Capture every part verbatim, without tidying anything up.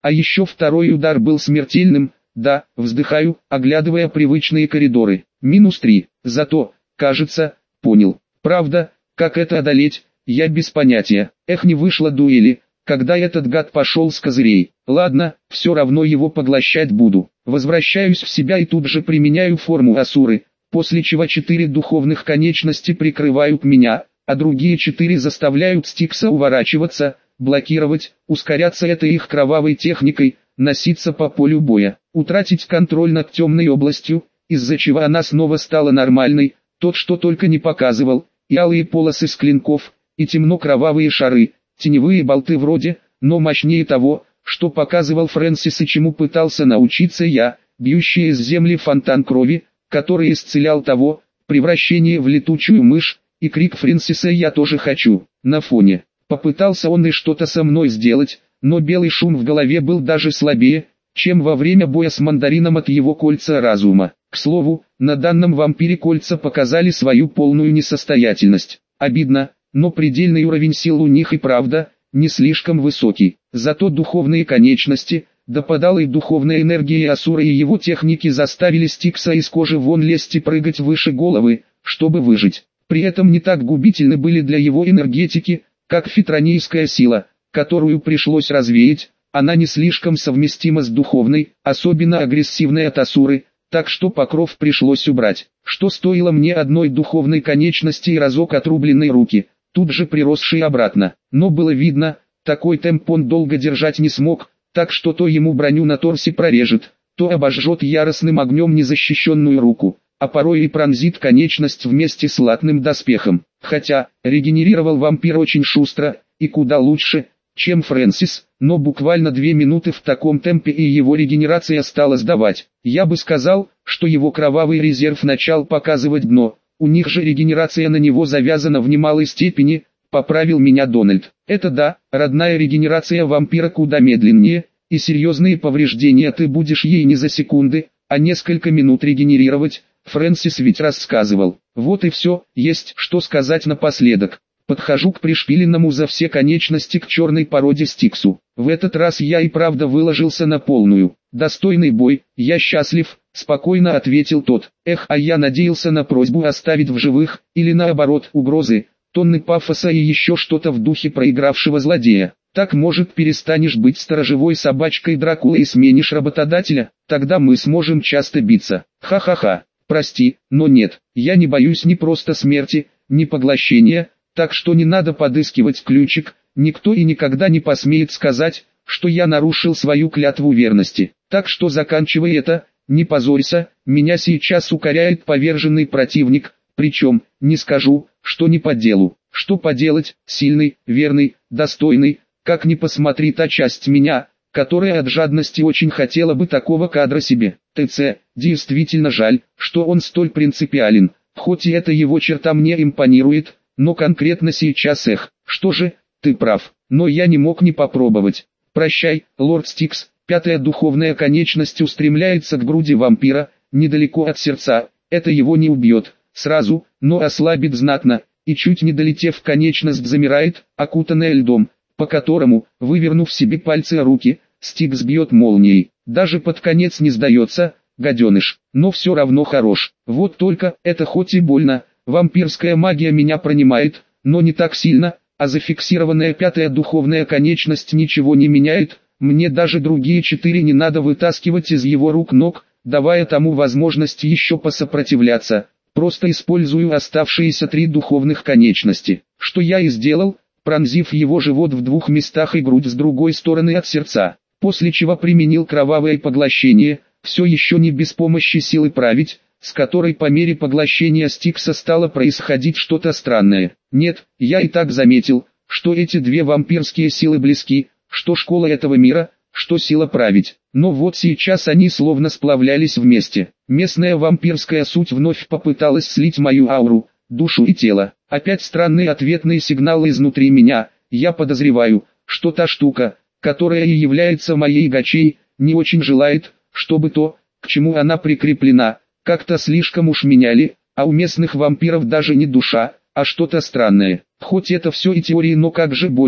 А еще второй удар был смертельным. Да, вздыхаю, оглядывая привычные коридоры. Минус три. Зато, кажется, понял. Правда, как это одолеть, я без понятия. Эх, не вышло дуэли, когда этот гад пошел с козырей. Ладно, все равно его поглощать буду. Возвращаюсь в себя и тут же применяю форму Асуры, после чего четыре духовных конечности прикрывают меня, а другие четыре заставляют Стикса уворачиваться, блокировать, ускоряться этой их кровавой техникой, носиться по полю боя, утратить контроль над темной областью, из-за чего она снова стала нормальной, тот что только не показывал, и алые полосы с клинков, и темно-кровавые шары, теневые болты вроде, но мощнее того, что показывал Фрэнсис и чему пытался научиться я, бьющий из земли фонтан крови, который исцелял того, превращение в летучую мышь, и крик Фрэнсиса «Я тоже хочу!» на фоне. Попытался он и что-то со мной сделать, но белый шум в голове был даже слабее, чем во время боя с мандарином от его кольца разума. К слову, на данном вампире кольца показали свою полную несостоятельность. Обидно, но предельный уровень сил у них и правда, не слишком высокий. Зато духовные конечности, допадала и духовная энергия Асуры и его техники заставили Стикса из кожи вон лезть и прыгать выше головы, чтобы выжить. При этом не так губительны были для его энергетики, как фитронийская сила, которую пришлось развеять. Она не слишком совместима с духовной, особенно агрессивной от Асуры, так что покров пришлось убрать, что стоило мне одной духовной конечности и разок отрубленной руки, тут же приросшей обратно. Но было видно, такой темп он долго держать не смог, так что то ему броню на торсе прорежет, то обожжет яростным огнем незащищенную руку, а порой и пронзит конечность вместе с латным доспехом. Хотя, регенерировал вампир очень шустро, и куда лучше, чем Фрэнсис, но буквально две минуты в таком темпе и его регенерация стала сдавать. Я бы сказал, что его кровавый резерв начал показывать дно, у них же регенерация на него завязана в немалой степени, поправил меня Дональд. Это да, родная регенерация вампира куда медленнее, и серьезные повреждения ты будешь ей не за секунды, а несколько минут регенерировать, Фрэнсис ведь рассказывал. Вот и все, есть что сказать напоследок. Подхожу к пришпиленному за все конечности к черной породе Стиксу. В этот раз я и правда выложился на полную. Достойный бой, я счастлив, спокойно ответил тот. Эх, а я надеялся на просьбу оставить в живых, или наоборот, угрозы, тонны пафоса и еще что-то в духе проигравшего злодея. Так может перестанешь быть сторожевой собачкой Дракулы и сменишь работодателя, тогда мы сможем часто биться. Ха-ха-ха, прости, но нет, я не боюсь ни просто смерти, ни поглощения. Так что не надо подыскивать ключик, никто и никогда не посмеет сказать, что я нарушил свою клятву верности. Так что заканчивай это, не позорься, меня сейчас укоряет поверженный противник, причем, не скажу, что не по делу. Что поделать, сильный, верный, достойный, как ни посмотри та часть меня, которая от жадности очень хотела бы такого кадра себе. ТЦ, действительно жаль, что он столь принципиален, хоть и эта его черта мне импонирует. Но конкретно сейчас эх, что же, ты прав, но я не мог не попробовать. Прощай, лорд Стикс, пятая духовная конечность устремляется к груди вампира, недалеко от сердца, это его не убьет, сразу, но ослабит знатно, и чуть не долетев конечность замирает, окутанная льдом, по которому, вывернув себе пальцы руки, Стикс бьет молнией, даже под конец не сдается, гаденыш, но все равно хорош, вот только, это хоть и больно. Вампирская магия меня пронимает, но не так сильно, а зафиксированная пятая духовная конечность ничего не меняет, мне даже другие четыре не надо вытаскивать из его рук-ног, давая тому возможность еще посопротивляться, просто использую оставшиеся три духовных конечности, что я и сделал, пронзив его живот в двух местах и грудь с другой стороны от сердца, после чего применил кровавое поглощение, все еще не без помощи силы править, с которой по мере поглощения Стикса стало происходить что-то странное. Нет, я и так заметил, что эти две вампирские силы близки, что школа этого мира, что сила править. Но вот сейчас они словно сплавлялись вместе. Местная вампирская суть вновь попыталась слить мою ауру, душу и тело. Опять странные ответные сигналы изнутри меня. Я подозреваю, что та штука, которая и является моей гачей, не очень желает, чтобы то, к чему она прикреплена, как-то слишком уж меняли, а у местных вампиров даже не душа, а что-то странное. Хоть это все и теории, но как же больно,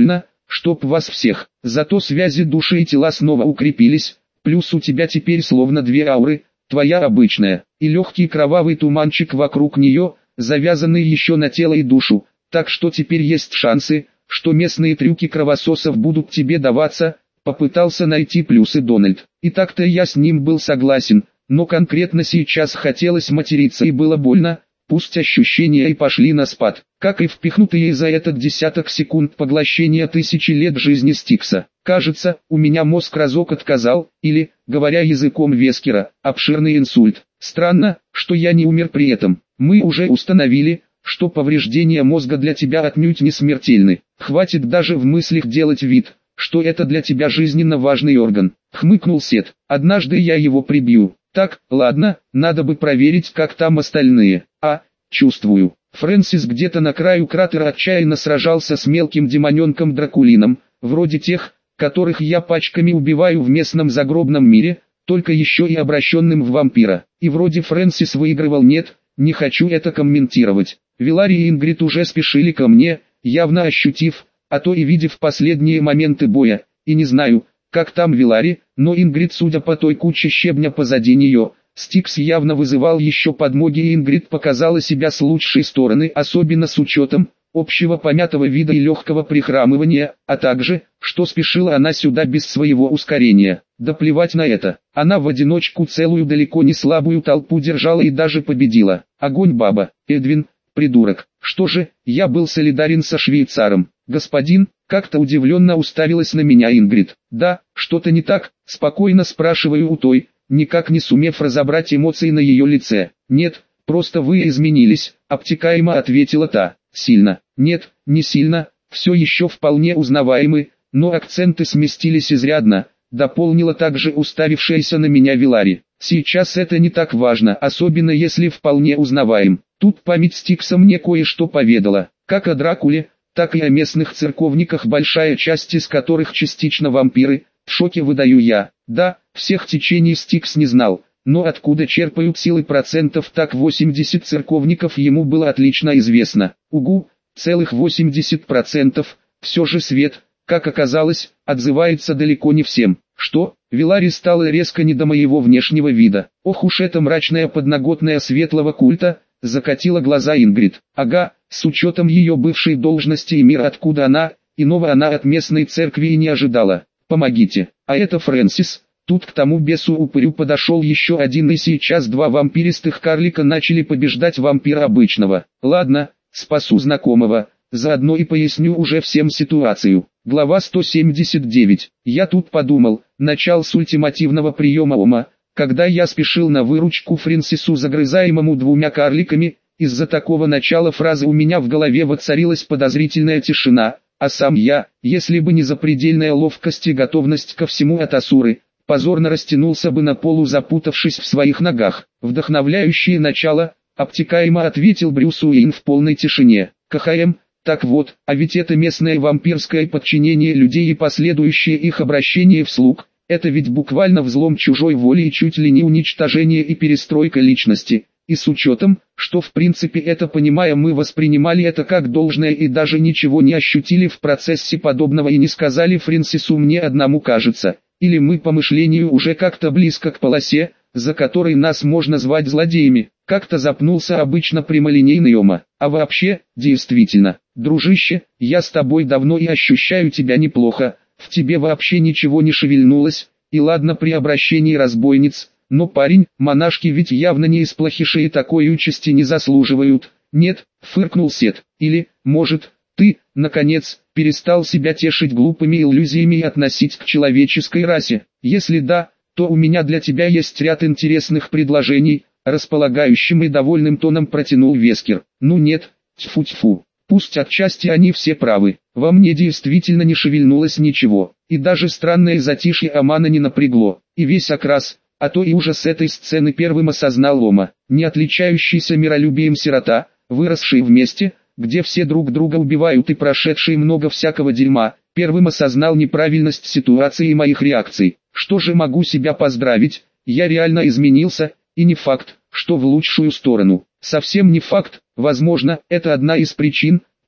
чтоб вас всех. Зато связи души и тела снова укрепились, плюс у тебя теперь словно две ауры, твоя обычная, и легкий кровавый туманчик вокруг нее, завязанный еще на тело и душу, так что теперь есть шансы, что местные трюки кровососов будут тебе даваться, попытался найти плюсы Дональд. И так-то я с ним был согласен, но конкретно сейчас хотелось материться и было больно, пусть ощущения и пошли на спад, как и впихнутые за этот десяток секунд поглощения тысячи лет жизни Стикса. Кажется, у меня мозг разок отказал, или, говоря языком Вескера, обширный инсульт. Странно, что я не умер при этом. Мы уже установили, что повреждения мозга для тебя отнюдь не смертельны. Хватит даже в мыслях делать вид, что это для тебя жизненно важный орган. Хмыкнул Сет. Однажды я его прибью. Так, ладно, надо бы проверить, как там остальные. А, чувствую. Фрэнсис где-то на краю кратера отчаянно сражался с мелким демоненком Дракулином, вроде тех, которых я пачками убиваю в местном загробном мире, только еще и обращенным в вампира. И вроде Фрэнсис выигрывал. Нет, не хочу это комментировать. Вилари и Ингрид уже спешили ко мне, явно ощутив, а то и видев последние моменты боя, и не знаю, как там Вилари, но Ингрид, судя по той куче щебня позади нее, Стикс явно вызывал еще подмоги, и Ингрид показала себя с лучшей стороны, особенно с учетом общего помятого вида и легкого прихрамывания, а также, что спешила она сюда без своего ускорения. Да плевать на это, она в одиночку целую далеко не слабую толпу держала и даже победила. Огонь, баба, Эдвин, придурок. Что же, я был солидарен со швейцаром. Господин, как-то удивленно уставилась на меня Ингрид. Да, что-то не так, спокойно спрашиваю у той, никак не сумев разобрать эмоции на ее лице. Нет, просто вы изменились, обтекаемо ответила та. Сильно? Нет, не сильно, все еще вполне узнаваемы, но акценты сместились изрядно, дополнила также уставившаяся на меня Вилари. Сейчас это не так важно, особенно если вполне узнаваем. Тут память Стикса мне кое-что поведала, как о Дракуле, так и о местных церковниках, большая часть из которых частично вампиры. В шоке выдаю я. Да, всех течений Стикс не знал, но откуда черпают силы процентов так восемьдесят церковников ему было отлично известно. Угу, целых восемьдесят процентов, все же Свет, как оказалось, отзывается далеко не всем. Что? Вилари стало резко не до моего внешнего вида. Ох уж эта мрачная подноготная светлого культа, закатила глаза Ингрид. Ага, с учетом ее бывшей должности и мира, откуда она, иного она от местной церкви и не ожидала. Помогите, а это Фрэнсис. Тут к тому бесу-упырю подошел еще один, и сейчас два вампиристых карлика начали побеждать вампира обычного. Ладно, спасу знакомого, заодно и поясню уже всем ситуацию. Глава сто семьдесят девять. Я тут подумал, начал с ультимативного приема Ома, когда я спешил на выручку Фрэнсису, загрызаемому двумя карликами. Из-за такого начала фразы у меня в голове воцарилась подозрительная тишина, а сам я, если бы не запредельная ловкость и готовность ко всему от Асуры, позорно растянулся бы на полу, запутавшись в своих ногах. Вдохновляющее начало, обтекаемо ответил Брюс Уэйн в полной тишине. КХМ, так вот, а ведь это местное вампирское подчинение людей и последующее их обращение в слуг, это ведь буквально взлом чужой воли и чуть ли не уничтожение и перестройка личности. И с учетом, что в принципе это понимая мы воспринимали это как должное и даже ничего не ощутили в процессе подобного и не сказали Фрэнсису, мне одному кажется, или мы по мышлению уже как-то близко к полосе, за которой нас можно звать злодеями. Как-то запнулся обычно прямолинейный Ома. А вообще, действительно, дружище, я с тобой давно и ощущаю тебя неплохо, в тебе вообще ничего не шевельнулось, и ладно при обращении разбойниц, но парень, монашки ведь явно не из плохишей и такой участи не заслуживают. Нет, фыркнул Сет. Или, может, ты, наконец, перестал себя тешить глупыми иллюзиями и относить к человеческой расе? Если да, то у меня для тебя есть ряд интересных предложений, располагающим и довольным тоном протянул Вескер. Ну нет, тьфу-тьфу. Пусть отчасти они все правы, во мне действительно не шевельнулось ничего, и даже странное затишье Амана не напрягло, и весь окрас, а то и ужас этой сцены первым осознал Ома, не отличающийся миролюбием сирота, выросший в месте, где все друг друга убивают и прошедший много всякого дерьма, первым осознал неправильность ситуации и моих реакций. Что же, могу себя поздравить, я реально изменился, и не факт, что в лучшую сторону. Совсем не факт, возможно, это одна из причин,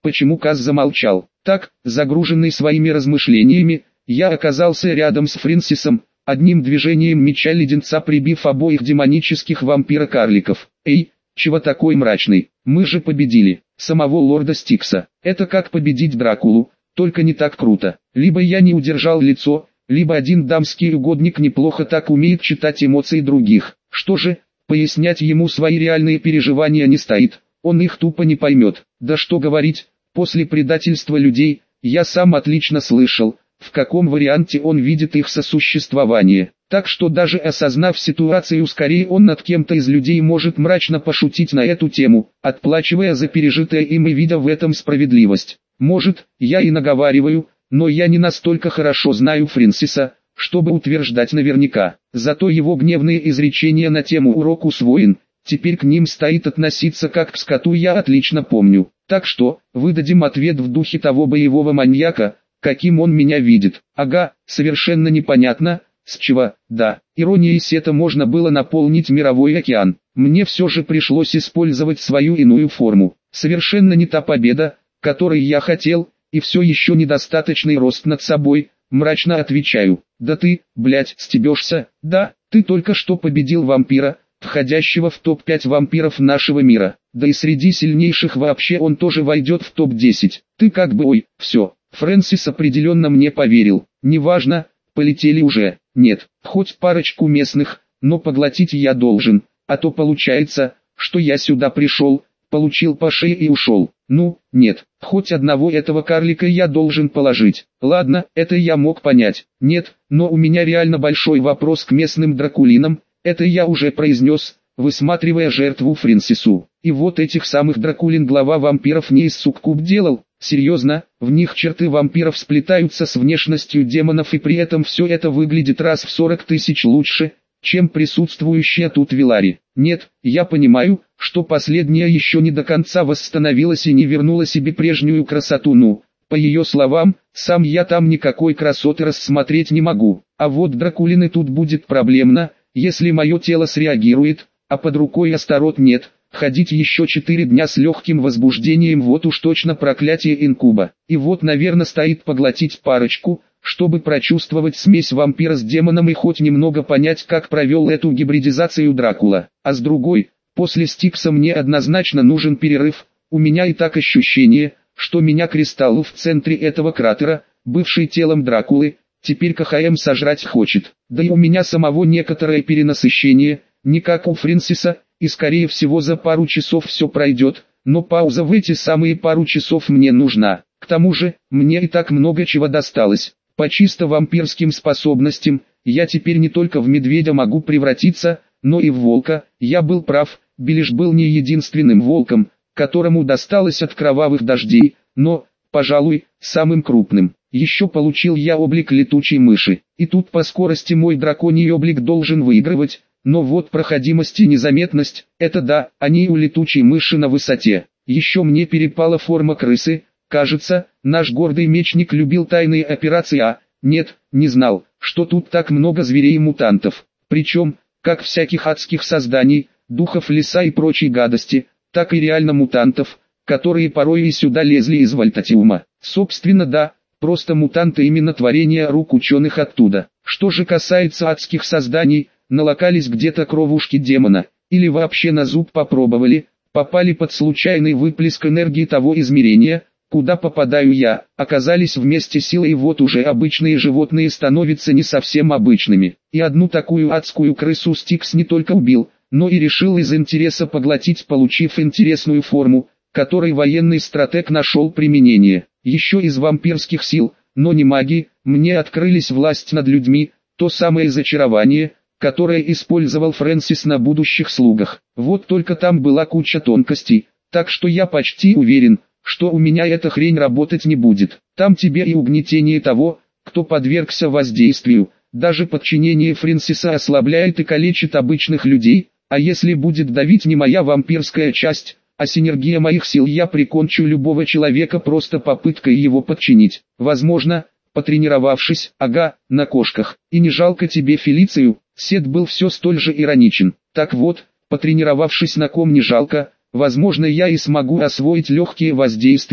почему Каз замолчал. Так, загруженный своими размышлениями, я оказался рядом с Фрэнсисом, одним движением меча леденца прибив обоих демонических вампира-карликов. «Эй, чего такой мрачный? Мы же победили самого лорда Стикса. Это как победить Дракулу, только не так круто. Либо я не удержал лицо, либо один дамский угодник неплохо так умеет читать эмоции других. Что же, пояснять ему свои реальные переживания не стоит, он их тупо не поймет. Да что говорить, после предательства людей, я сам отлично слышал, в каком варианте он видит их сосуществование. Так что даже осознав ситуацию, скорее он над кем-то из людей может мрачно пошутить на эту тему, отплачивая за пережитое им и видя в этом справедливость. Может, я и наговариваю, но я не настолько хорошо знаю Фрэнсиса, чтобы утверждать наверняка. Зато его гневные изречения на тему «урок усвоен», теперь к ним стоит относиться как к скоту, я отлично помню. Так что, выдадим ответ в духе того боевого маньяка, каким он меня видит. Ага, совершенно непонятно, с чего, да, иронией сета можно было наполнить мировой океан. Мне все же пришлось использовать свою иную форму. Совершенно не та победа, которой я хотел, и все еще недостаточный рост над собой, мрачно отвечаю. Да ты, блять, стебешься, да, ты только что победил вампира, входящего в топ пять вампиров нашего мира. Да и среди сильнейших вообще он тоже войдет в топ десять. Ты как бы ой, все, Фрэнсис определенно мне поверил. Неважно, полетели уже. Нет, хоть парочку местных, но поглотить я должен, а то получается, что я сюда пришел, получил по шее и ушел. Ну, нет, хоть одного этого карлика я должен положить. Ладно, это я мог понять. Нет, но у меня реально большой вопрос к местным дракулинам, это я уже произнес, высматривая жертву Фрэнсису. И вот этих самых дракулин глава вампиров не из суккуб делал. Серьезно, в них черты вампиров сплетаются с внешностью демонов, и при этом все это выглядит раз в сорок тысяч лучше, чем присутствующая тут Вилари. Нет, я понимаю, что последняя еще не до конца восстановилась и не вернула себе прежнюю красоту, ну, по ее словам, сам я там никакой красоты рассмотреть не могу. А вот дракулины тут будет проблемно, если мое тело среагирует, а под рукой Астарот нет. Ходить еще четыре дня с легким возбуждением, вот уж точно проклятие инкуба. И вот, наверное, стоит поглотить парочку, чтобы прочувствовать смесь вампира с демоном и хоть немного понять, как провел эту гибридизацию Дракула. А с другой, после Стикса мне однозначно нужен перерыв, у меня и так ощущение, что меня кристалл в центре этого кратера, бывший телом Дракулы, теперь КХМ сожрать хочет. Да и у меня самого некоторое перенасыщение, не как у Фрэнсиса, и скорее всего за пару часов все пройдет, но пауза в эти самые пару часов мне нужна. К тому же, мне и так много чего досталось. По чисто вампирским способностям, я теперь не только в медведя могу превратиться, но и в волка. Я был прав, Белиш был не единственным волком, которому досталось от кровавых дождей, но, пожалуй, самым крупным. Еще получил я облик летучей мыши, и тут по скорости мой драконий облик должен выигрывать. Но вот проходимость и незаметность, это да, они у летучей мыши на высоте. Еще мне перепала форма крысы, кажется, наш гордый мечник любил тайные операции, а, нет, не знал, что тут так много зверей и мутантов. Причем, как всяких адских созданий, духов леса и прочей гадости, так и реально мутантов, которые порой и сюда лезли из Вольтатиума. Собственно да, просто мутанты именно творение рук ученых оттуда. Что же касается адских созданий, налокались где-то кровушки демона, или вообще на зуб попробовали, попали под случайный выплеск энергии того измерения, куда попадаю я, оказались вместе силой, и вот уже обычные животные становятся не совсем обычными. И одну такую адскую крысу Стикс не только убил, но и решил из интереса поглотить, получив интересную форму, которой военный стратег нашел применение. Еще из вампирских сил, но не магии, мне открылись власть над людьми, то самое зачарование, которое использовал Фрэнсис на будущих слугах. Вот только там была куча тонкостей, так что я почти уверен, что у меня эта хрень работать не будет. Там тебе и угнетение того, кто подвергся воздействию, даже подчинение Фрэнсиса ослабляет и калечит обычных людей, а если будет давить не моя вампирская часть, а синергия моих сил, я прикончу любого человека просто попыткой его подчинить. Возможно, потренировавшись, ага, на кошках. И не жалко тебе Фелицию? Сет был все столь же ироничен. Так вот, потренировавшись на ком не жалко, возможно я и смогу освоить легкие воздействия,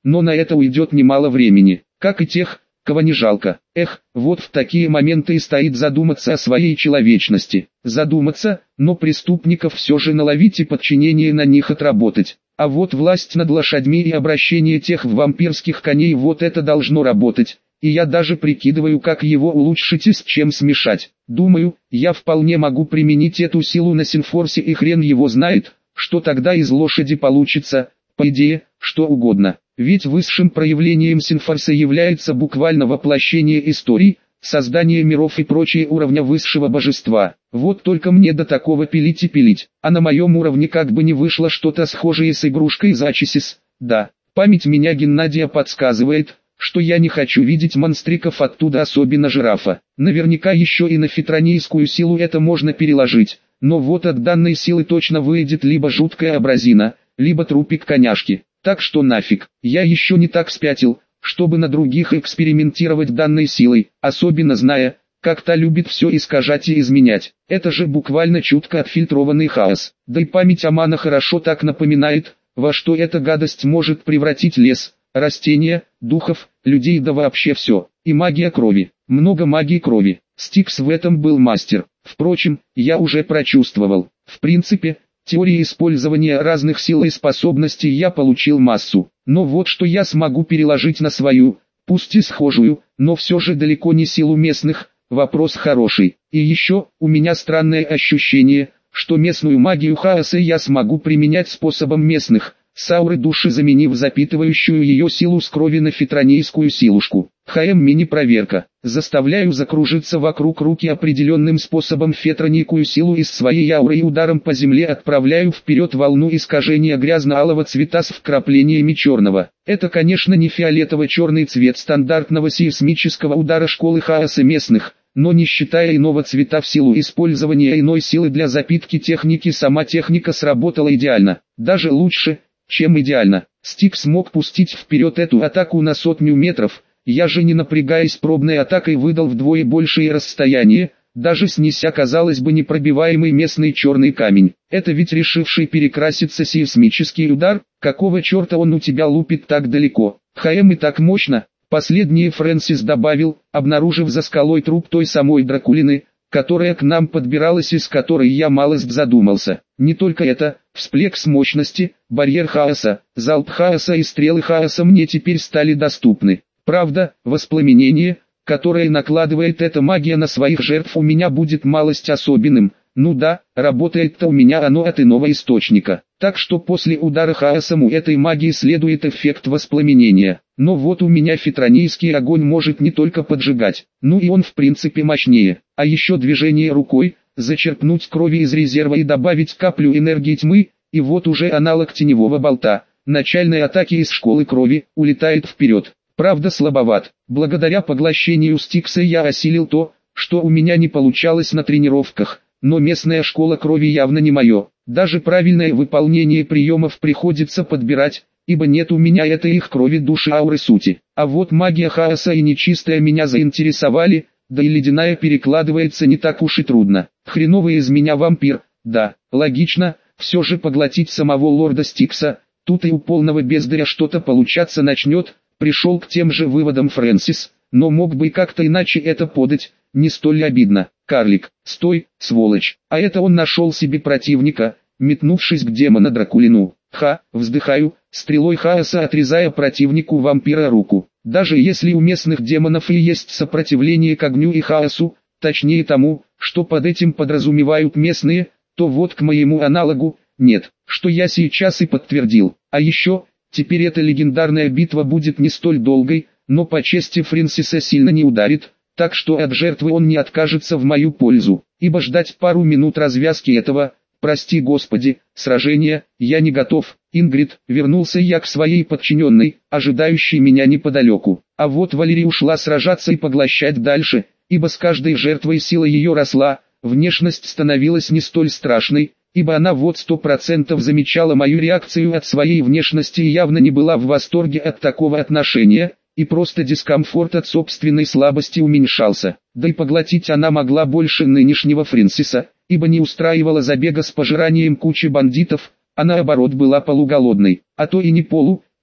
но на это уйдет немало времени, как и тех, кого не жалко. Эх, вот в такие моменты и стоит задуматься о своей человечности. Задуматься, но преступников все же наловить и подчинение на них отработать. А вот власть над лошадьми и обращение тех в вампирских коней, вот это должно работать. И я даже прикидываю, как его улучшить и с чем смешать. Думаю, я вполне могу применить эту силу на Синфорсе, и хрен его знает, что тогда из лошади получится, по идее, что угодно. Ведь высшим проявлением Синфорса является буквально воплощение историй, создание миров и прочие уровня высшего божества. Вот только мне до такого пилить и пилить. А на моем уровне как бы не вышло что-то схожее с игрушкой Зачисис. Да, память меня Геннадия подсказывает, что я не хочу видеть монстриков оттуда, особенно жирафа. Наверняка еще и на фитронийскую силу это можно переложить, но вот от данной силы точно выйдет либо жуткая абразина, либо трупик коняшки. Так что нафиг, я еще не так спятил, чтобы на других экспериментировать данной силой, особенно зная, как та любит все искажать и изменять. Это же буквально чутко отфильтрованный хаос. Да и память Амана хорошо так напоминает, во что эта гадость может превратить лес, растения, духов, людей, да вообще все. И магия крови. Много магии крови. Стикс в этом был мастер. Впрочем, я уже прочувствовал. В принципе, теории использования разных сил и способностей я получил массу. Но вот что я смогу переложить на свою, пусть и схожую, но все же далеко не силу местных, вопрос хороший. И еще, у меня странное ощущение, что местную магию хаоса я смогу применять способом местных, с ауры души заменив запитывающую ее силу с крови на фитронийскую силушку. ХМ мини-проверка. Заставляю закружиться вокруг руки определенным способом фитронийскую силу из своей ауры и ударом по земле отправляю вперед волну искажения грязно-алого цвета с вкраплениями черного. Это, конечно, не фиолетово-черный цвет стандартного сейсмического удара школы хаоса местных, но не считая иного цвета в силу использования иной силы для запитки техники, сама техника сработала идеально, даже лучше, чем идеально. Стик смог пустить вперед эту атаку на сотню метров, я же не напрягаясь пробной атакой выдал вдвое большее расстояние, даже снеся казалось бы непробиваемый местный черный камень. Это ведь решивший перекраситься сейсмический удар, какого черта он у тебя лупит так далеко? ХМ и так мощно. Последнее Фрэнсис добавил, обнаружив за скалой труп той самой Дракулины, которая к нам подбиралась и с которой я малость задумался. Не только это, всплеск мощности, барьер хаоса, залп хаоса и стрелы хаоса мне теперь стали доступны. Правда, воспламенение, которое накладывает эта магия на своих жертв, у меня будет малость особенным. Ну да, работает-то у меня оно от иного источника. Так что после удара хаосом у этой магии следует эффект воспламенения. Но вот у меня фитронийский огонь может не только поджигать, ну и он в принципе мощнее. А еще движение рукой, зачерпнуть крови из резерва и добавить каплю энергии тьмы, и вот уже аналог теневого болта, начальной атаки из школы крови, улетает вперед. Правда слабоват. Благодаря поглощению Стикса я осилил то, что у меня не получалось на тренировках. Но местная школа крови явно не мое. Даже правильное выполнение приемов приходится подбирать, ибо нет у меня этой их крови, души, ауры, сути. А вот магия хаоса и нечистая меня заинтересовали, да и ледяная перекладывается не так уж и трудно. Хреновый из меня вампир, да, логично, все же поглотить самого лорда Стикса, тут и у полного бездаря что-то получаться начнет, пришел к тем же выводам Фрэнсис, но мог бы и как-то иначе это подать, не столь обидно. Карлик, стой, сволочь, а это он нашел себе противника, метнувшись к демона Дракулину. Ха, вздыхаю, стрелой хаоса отрезая противнику вампира руку. Даже если у местных демонов и есть сопротивление к огню и хаосу, точнее тому, что под этим подразумевают местные, то вот к моему аналогу, нет, что я сейчас и подтвердил. А еще, теперь эта легендарная битва будет не столь долгой, но по чести Фрэнсиса сильно не ударит, так что от жертвы он не откажется в мою пользу, ибо ждать пару минут развязки этого, прости господи, сражения, я не готов. Ингрид, вернулся я к своей подчиненной, ожидающей меня неподалеку, а вот Валерия ушла сражаться и поглощать дальше, ибо с каждой жертвой сила ее росла, внешность становилась не столь страшной, ибо она вот сто процентов замечала мою реакцию от своей внешности и явно не была в восторге от такого отношения, и просто дискомфорт от собственной слабости уменьшался. Да и поглотить она могла больше нынешнего Фрэнсиса, ибо не устраивала забега с пожиранием кучи бандитов, а наоборот была полуголодной, а то и не полу,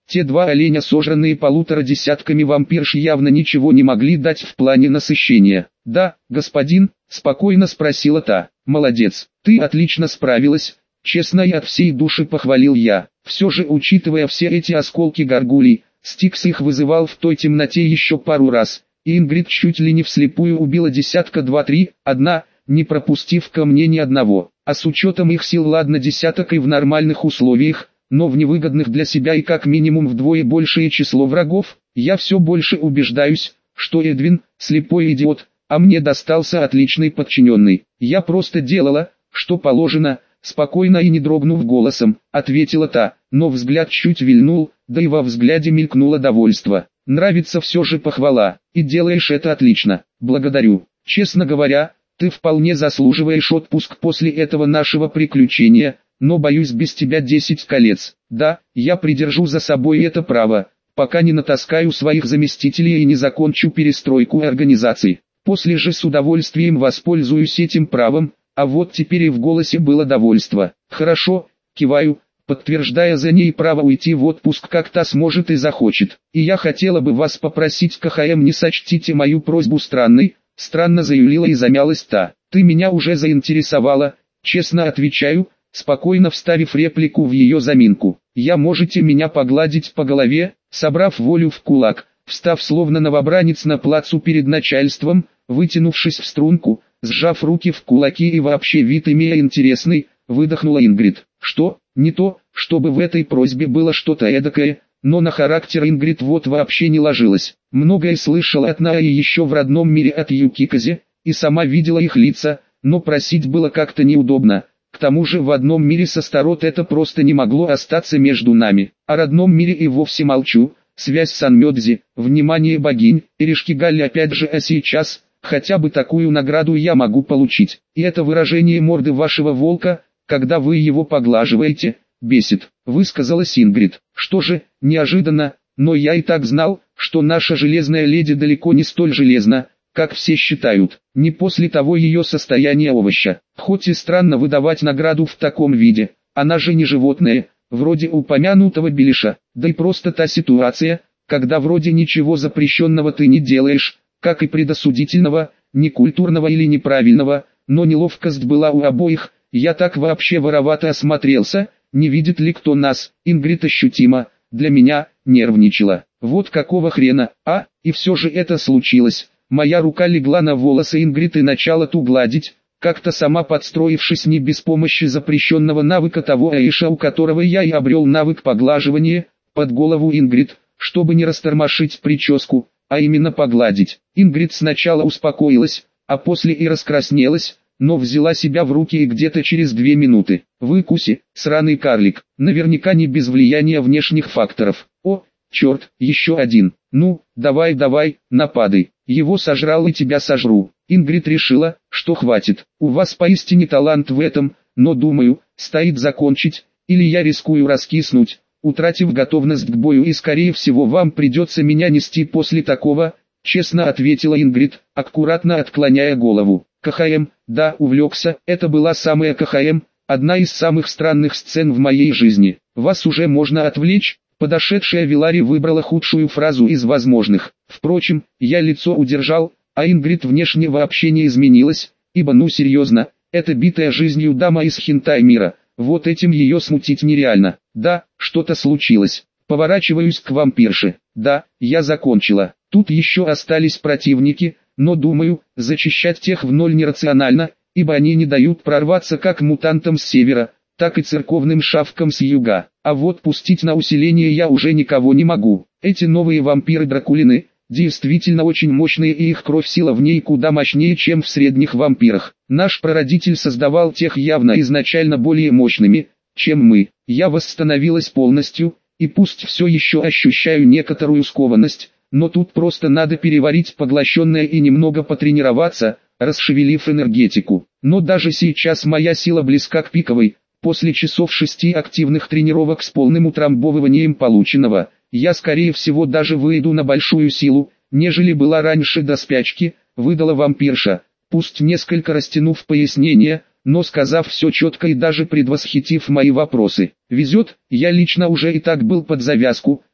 Те два оленя, сожранные полутора десятками вампирш, явно ничего не могли дать в плане насыщения. «Да, господин?» – спокойно спросила та. «Молодец, ты отлично справилась», – честно и от всей души похвалил я. Все же, учитывая все эти осколки горгулей, Стикс их вызывал в той темноте еще пару раз, и Ингрид чуть ли не вслепую убила десятка два-три, одна, не пропустив ко мне ни одного. А с учетом их сил ладно десяток и в нормальных условиях, но в невыгодных для себя и как минимум вдвое большее число врагов, я все больше убеждаюсь, что Эдвин – слепой идиот, а мне достался отличный подчиненный. Я просто делала, что положено, спокойно и не дрогнув голосом, ответила та, но взгляд чуть вильнул, да и во взгляде мелькнуло довольство. Нравится все же похвала, и делаешь это отлично, благодарю. Честно говоря, ты вполне заслуживаешь отпуск после этого нашего приключения, но боюсь, без тебя десять колец. Да, я придержу за собой это право, пока не натаскаю своих заместителей и не закончу перестройку организации. После же с удовольствием воспользуюсь этим правом, а вот теперь и в голосе было довольство. Хорошо, киваю, подтверждая за ней право уйти в отпуск, как та сможет и захочет. И я хотела бы вас попросить, КХМ, не сочтите мою просьбу странной. Странно заюлила и замялась та. Ты меня уже заинтересовала, честно отвечаю, спокойно вставив реплику в ее заминку. Я можете меня погладить по голове, собрав волю в кулак, встав словно новобранец на плацу перед начальством, вытянувшись в струнку, сжав руки в кулаки и вообще вид имея интересный, выдохнула Ингрид. Что? Не то, чтобы в этой просьбе было что-то эдакое, но на характер Ингрид вот вообще не ложилось. Многое слышала от Наи еще в родном мире от Юкикази, и сама видела их лица, но просить было как-то неудобно. К тому же в одном мире с Астарот это просто не могло остаться между нами. О родном мире и вовсе молчу. Связь с Анмёдзи, внимание богинь, Эришкигалли опять же, а сейчас, хотя бы такую награду я могу получить. И это выражение морды вашего волка, когда вы его поглаживаете, бесит, высказалась Ингрид. Что же, неожиданно, но я и так знал, что наша железная леди далеко не столь железна, как все считают, не после того ее состояния овоща. Хоть и странно выдавать награду в таком виде, она же не животное, вроде упомянутого Белиша, да и просто та ситуация, когда вроде ничего запрещенного ты не делаешь, как и предосудительного, некультурного или неправильного, но неловкость была у обоих. Я так вообще воровато осмотрелся, не видит ли кто нас. Ингрид ощутимо, для меня, нервничала. Вот какого хрена, а, и все же это случилось. Моя рука легла на волосы Ингрид и начала ту гладить, как-то сама подстроившись не без помощи запрещенного навыка того Аиша, у которого я и обрел навык поглаживания, под голову Ингрид, чтобы не растормошить прическу, а именно погладить. Ингрид сначала успокоилась, а после и раскраснелась, но взяла себя в руки и где-то через две минуты. Выкуси, сраный карлик, наверняка не без влияния внешних факторов. О, черт, еще один. Ну, давай, давай, нападай. Его сожрал и тебя сожру. Ингрид решила, что хватит. У вас поистине талант в этом, но думаю, стоит закончить, или я рискую раскиснуть, утратив готовность к бою, и скорее всего вам придется меня нести после такого, честно ответила Ингрид, аккуратно отклоняя голову. КХМ, да, увлекся, это была самая КХМ, одна из самых странных сцен в моей жизни. Вас уже можно отвлечь? Подошедшая Вилари выбрала худшую фразу из возможных. Впрочем, я лицо удержал, а Ингрид внешне вообще не изменилась, ибо ну серьезно, это битая жизнью дама из хентай мира, вот этим ее смутить нереально. Да, что-то случилось. Поворачиваюсь к вампирше. Да, я закончила. Тут еще остались противники, но думаю, зачищать тех в ноль нерационально, ибо они не дают прорваться как мутантам с севера, так и церковным шавкам с юга. А вот пустить на усиление я уже никого не могу. Эти новые вампиры-дракулины, действительно очень мощные, и их кровь-сила в ней куда мощнее, чем в средних вампирах. Наш прародитель создавал тех явно изначально более мощными, чем мы. Я восстановилась полностью, и пусть все еще ощущаю некоторую скованность, но тут просто надо переварить поглощенное и немного потренироваться, расшевелив энергетику. Но даже сейчас моя сила близка к пиковой. После часов шести активных тренировок с полным утрамбовыванием полученного, я скорее всего даже выйду на большую силу, нежели была раньше до спячки, выдала вампирша, пусть несколько растянув пояснение, но сказав все четко и даже предвосхитив мои вопросы. Везет, я лично уже и так был под завязку,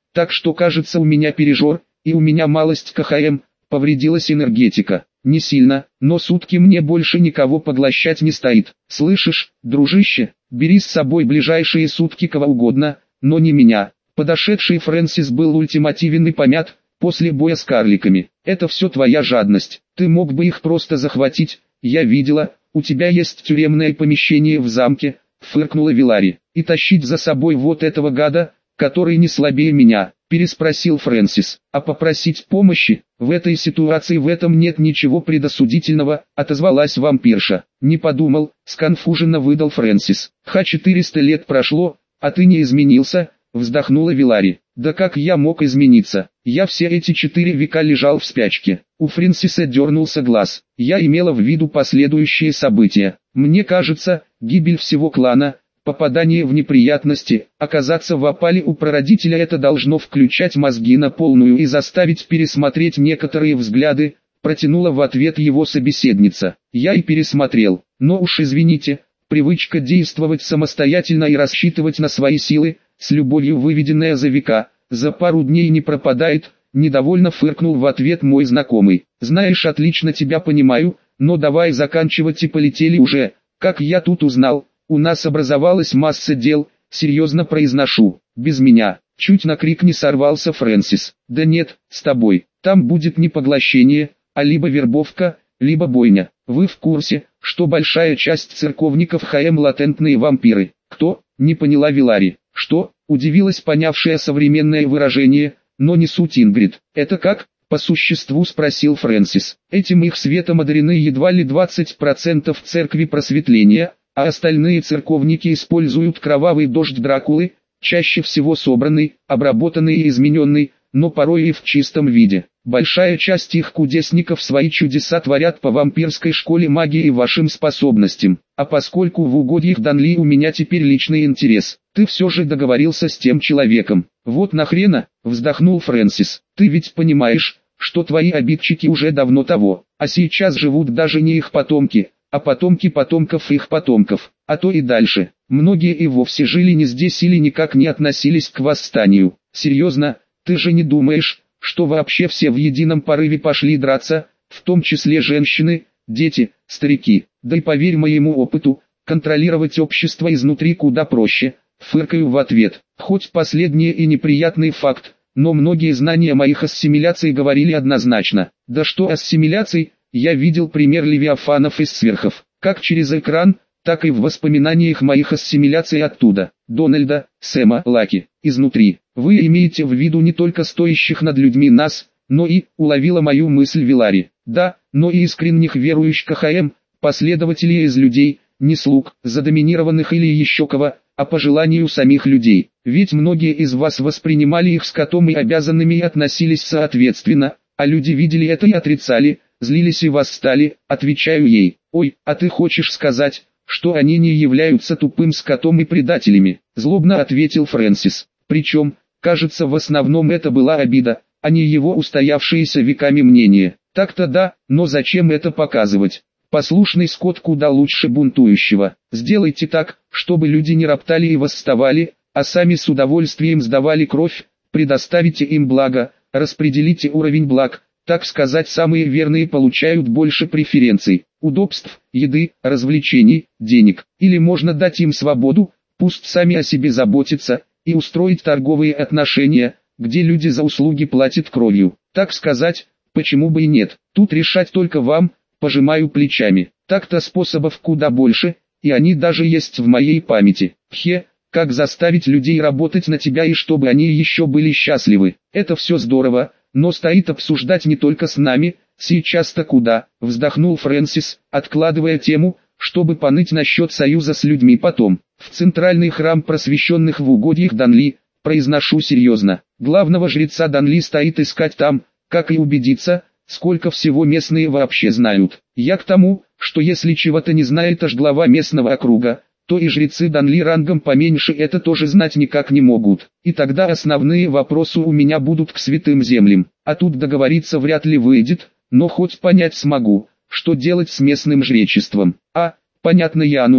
так что кажется у меня пережор, и у меня малость КХМ, повредилась энергетика. Не сильно, но сутки мне больше никого поглощать не стоит. Слышишь, дружище, бери с собой ближайшие сутки кого угодно, но не меня. Подошедший Фрэнсис был ультимативен и помят, после боя с карликами. Это все твоя жадность, ты мог бы их просто захватить, я видела, у тебя есть тюремное помещение в замке, фыркнула Вилари. И тащить за собой вот этого гада, который не слабее меня, переспросил Фрэнсис. А попросить помощи, в этой ситуации в этом нет ничего предосудительного, отозвалась вампирша. Не подумал, сконфуженно выдал Фрэнсис. Ха, четыреста лет прошло, а ты не изменился, вздохнула Вилари. Да как я мог измениться? Я все эти четыре века лежал в спячке. У Фрэнсиса дернулся глаз. Я имела в виду последующие события. Мне кажется, гибель всего клана, попадание в неприятности, оказаться в опале у прародителя — это должно включать мозги на полную и заставить пересмотреть некоторые взгляды, протянула в ответ его собеседница. Я и пересмотрел, но уж извините, привычка действовать самостоятельно и рассчитывать на свои силы, с любовью выведенная за века, за пару дней не пропадает, недовольно фыркнул в ответ мой знакомый. Знаешь, отлично тебя понимаю, но давай заканчивать и полетели уже, как я тут узнал. У нас образовалась масса дел, серьезно произношу, без меня. Чуть на крик не сорвался Фрэнсис. Да нет, с тобой, там будет не поглощение, а либо вербовка, либо бойня. Вы в курсе, что большая часть церковников ХМ латентные вампиры? Кто? Не поняла Вилари. Что? Удивилась понявшая современное выражение, но не суть Ингрид. Это как? По существу спросил Фрэнсис. Этим их светом одарены едва ли двадцать процентов церкви просветления, а остальные церковники используют кровавый дождь Дракулы, чаще всего собранный, обработанный и измененный, но порой и в чистом виде. Большая часть их кудесников свои чудеса творят по вампирской школе магии и вашим способностям. А поскольку в угодьях Данли у меня теперь личный интерес, ты все же договорился с тем человеком. Вот нахрена, вздохнул Фрэнсис. Ты ведь понимаешь, что твои обидчики уже давно того, а сейчас живут даже не их потомки, а потомки потомков их потомков, а то и дальше. Многие и вовсе жили не здесь или никак не относились к восстанию. Серьезно, ты же не думаешь, что вообще все в едином порыве пошли драться, в том числе женщины, дети, старики? Да и поверь моему опыту, контролировать общество изнутри куда проще, фыркаю в ответ. Хоть последний и неприятный факт, но многие знания моих ассимиляций говорили однозначно. Да что ассимиляций? Я видел пример левиафанов из сверхов, как через экран, так и в воспоминаниях моих ассимиляций оттуда. Дональда, Сэма, Лаки, изнутри. Вы имеете в виду не только стоящих над людьми нас, но и, уловила мою мысль Вилари. Да, но и искренних верующих КХМ, последователей из людей, не слуг, задоминированных или еще кого, а по желанию самих людей. Ведь многие из вас воспринимали их скотом и обязанными и относились соответственно, а люди видели это и отрицали, злились и восстали, отвечаю ей. Ой, а ты хочешь сказать, что они не являются тупым скотом и предателями? Злобно ответил Фрэнсис. Причем, кажется, в основном это была обида, а не его устоявшееся веками мнение. Так-то да, но зачем это показывать? Послушный скот куда лучше бунтующего. Сделайте так, чтобы люди не роптали и восставали, а сами с удовольствием сдавали кровь, предоставите им благо, распределите уровень благ, так сказать, самые верные получают больше преференций, удобств, еды, развлечений, денег. Или можно дать им свободу, пусть сами о себе заботятся, и устроить торговые отношения, где люди за услуги платят кровью. Так сказать, почему бы и нет? Тут решать только вам, пожимаю плечами. Так-то способов куда больше, и они даже есть в моей памяти. Хе, как заставить людей работать на тебя и чтобы они еще были счастливы. Это все здорово, но стоит обсуждать не только с нами. Сейчас-то куда, вздохнул Фрэнсис, откладывая тему, чтобы поныть насчет союза с людьми потом. В центральный храм просвещенных в угодьях Данли, произношу серьезно. Главного жреца Данли стоит искать там, как и убедиться, сколько всего местные вообще знают. Я к тому, что если чего-то не знает аж глава местного округа, то и жрецы Данли рангом поменьше это тоже знать никак не могут. И тогда основные вопросы у меня будут к святым землям. А тут договориться вряд ли выйдет, но хоть понять смогу, что делать с местным жречеством. А, понятно, янутый,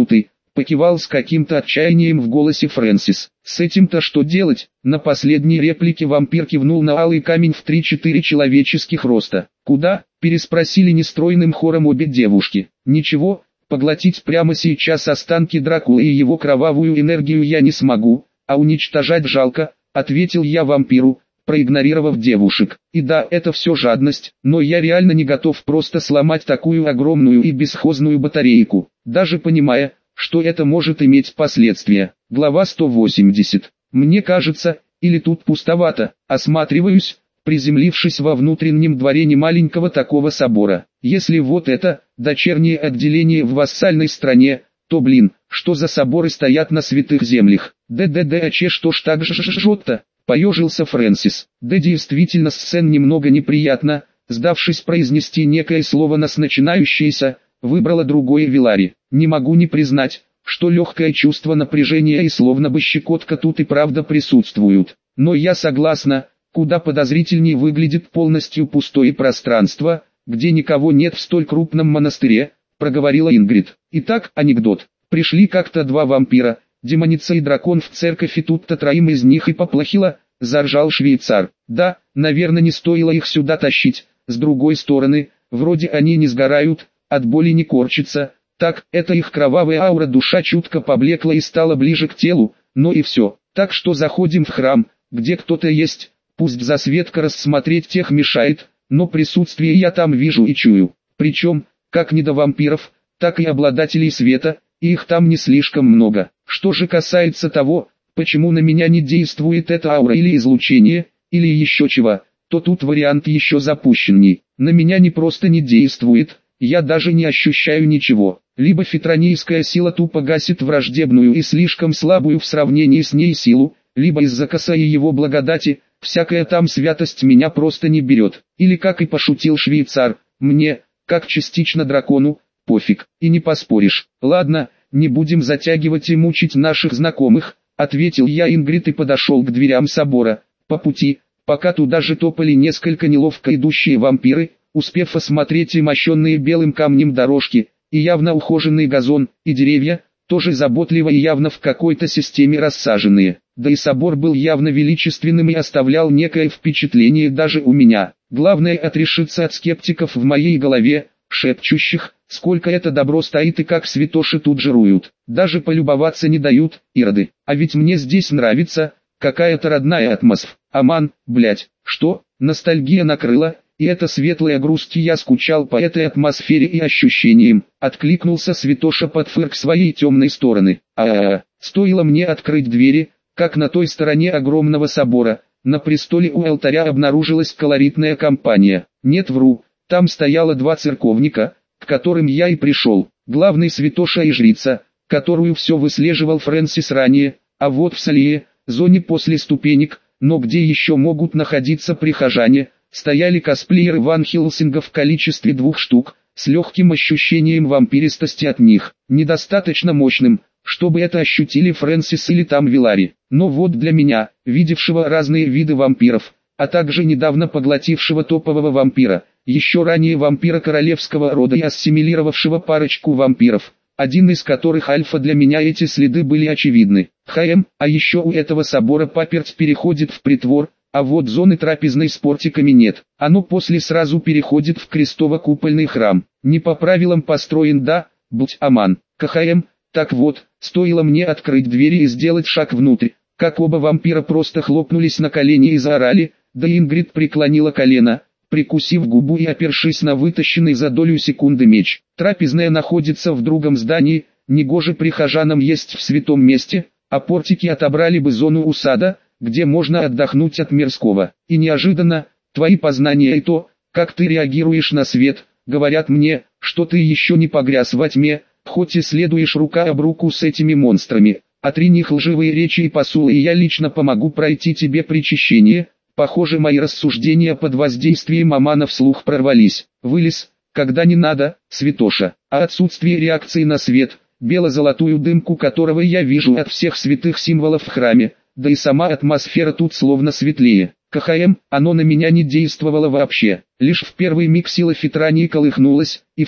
покивал с каким-то отчаянием в голосе Фрэнсис. С этим-то что делать? На последней реплике вампир кивнул на алый камень в три-четыре человеческих роста. Куда? Переспросили нестройным хором обе девушки. Ничего, поглотить прямо сейчас останки Дракулы и его кровавую энергию я не смогу, а уничтожать жалко, ответил я вампиру, проигнорировав девушек. И да, это все жадность, но я реально не готов просто сломать такую огромную и бесхозную батарейку, даже понимая, что это может иметь последствия. Глава сто восемьдесят. Мне кажется, или тут пустовато, осматриваюсь, приземлившись во внутреннем дворе немаленького такого собора. Если вот это, дочернее отделение в вассальной стране, то блин, что за соборы стоят на святых землях? ДДДАЧ, что ж так жжет-то? Поежился Фрэнсис. Да действительно сцен немного неприятно, сдавшись произнести некое слово нас начинающееся, выбрала другое Вилари. Не могу не признать, что легкое чувство напряжения и словно бы щекотка тут и правда присутствуют. Но я согласна, куда подозрительнее выглядит полностью пустое пространство, где никого нет в столь крупном монастыре, проговорила Ингрид. Итак, анекдот. Пришли как-то два вампира, демоница и дракон в церковь, и тут-то троим из них и поплохело, заржал швейцар. Да, наверное, не стоило их сюда тащить, с другой стороны, вроде они не сгорают, от боли не корчатся, так, это их кровавая аура, душа чутко поблекла и стала ближе к телу, но и все. Так что заходим в храм, где кто-то есть, пусть засветка рассмотреть тех мешает, но присутствие я там вижу и чую. Причем, как не до вампиров, так и обладателей света, и их там не слишком много. Что же касается того, почему на меня не действует эта аура или излучение, или еще чего, то тут вариант еще запущенней. На меня не просто не действует, я даже не ощущаю ничего. Либо фитронийская сила тупо гасит враждебную и слишком слабую в сравнении с ней силу, либо из-за коса и его благодати, всякая там святость меня просто не берет. Или, как и пошутил швейцар, мне, как частично дракону, пофиг, и не поспоришь. Ладно, не будем затягивать и мучить наших знакомых, ответил я Ингрид и подошел к дверям собора. По пути, пока туда же топали несколько неловко идущие вампиры, успев осмотреть и мощенные белым камнем дорожки, и явно ухоженный газон, и деревья, тоже заботливо и явно в какой-то системе рассаженные. Да и собор был явно величественным и оставлял некое впечатление даже у меня. Главное отрешиться от скептиков в моей голове, шепчущих, сколько это добро стоит и как святоши тут жируют. Даже полюбоваться не дают, ироды. А ведь мне здесь нравится, какая-то родная атмосфера. Аман, блять, что, ностальгия накрыла? И это светлая грусть, я скучал по этой атмосфере и ощущениям, откликнулся святоша под фырк своей темной стороны. А-а-а, стоило мне открыть двери, как на той стороне огромного собора, на престоле у алтаря обнаружилась колоритная компания. Нет, вру, там стояло два церковника, к которым я и пришел, главный святоша и жрица, которую все выслеживал Фрэнсис ранее, а вот в Салие, зоне после ступенек, но где еще могут находиться прихожане, стояли косплееры Ван Хелсинга в количестве двух штук, с легким ощущением вампиристости от них, недостаточно мощным, чтобы это ощутили Фрэнсис или там Вилари. Но вот для меня, видевшего разные виды вампиров, а также недавно поглотившего топового вампира, еще ранее вампира королевского рода и ассимилировавшего парочку вампиров, один из которых альфа, для меня эти следы были очевидны. ХМ, а еще у этого собора паперть переходит в притвор, а вот зоны трапезной с портиками нет. Оно после сразу переходит в крестово-купольный храм. Не по правилам построен, да, будь аман. КХМ, так вот, стоило мне открыть двери и сделать шаг внутрь, как оба вампира просто хлопнулись на колени и заорали, да Ингрид преклонила колено, прикусив губу и опершись на вытащенный за долю секунды меч. Трапезная находится в другом здании, негоже прихожанам есть в святом месте, а портики отобрали бы зону у сада, где можно отдохнуть от мирского. И неожиданно, твои познания и то, как ты реагируешь на свет, говорят мне, что ты еще не погряз во тьме, хоть и следуешь рука об руку с этими монстрами. Отрини их лживые речи и посулы, и я лично помогу пройти тебе причащение. Похоже, мои рассуждения под воздействием Амана вслух прорвались. Вылез, когда не надо, святоша, а отсутствие реакции на свет, бело-золотую дымку которого я вижу от всех святых символов в храме, да и сама атмосфера тут словно светлее. КХМ, оно на меня не действовало вообще, лишь в первый миг сила Фитрании колыхнулась, и все.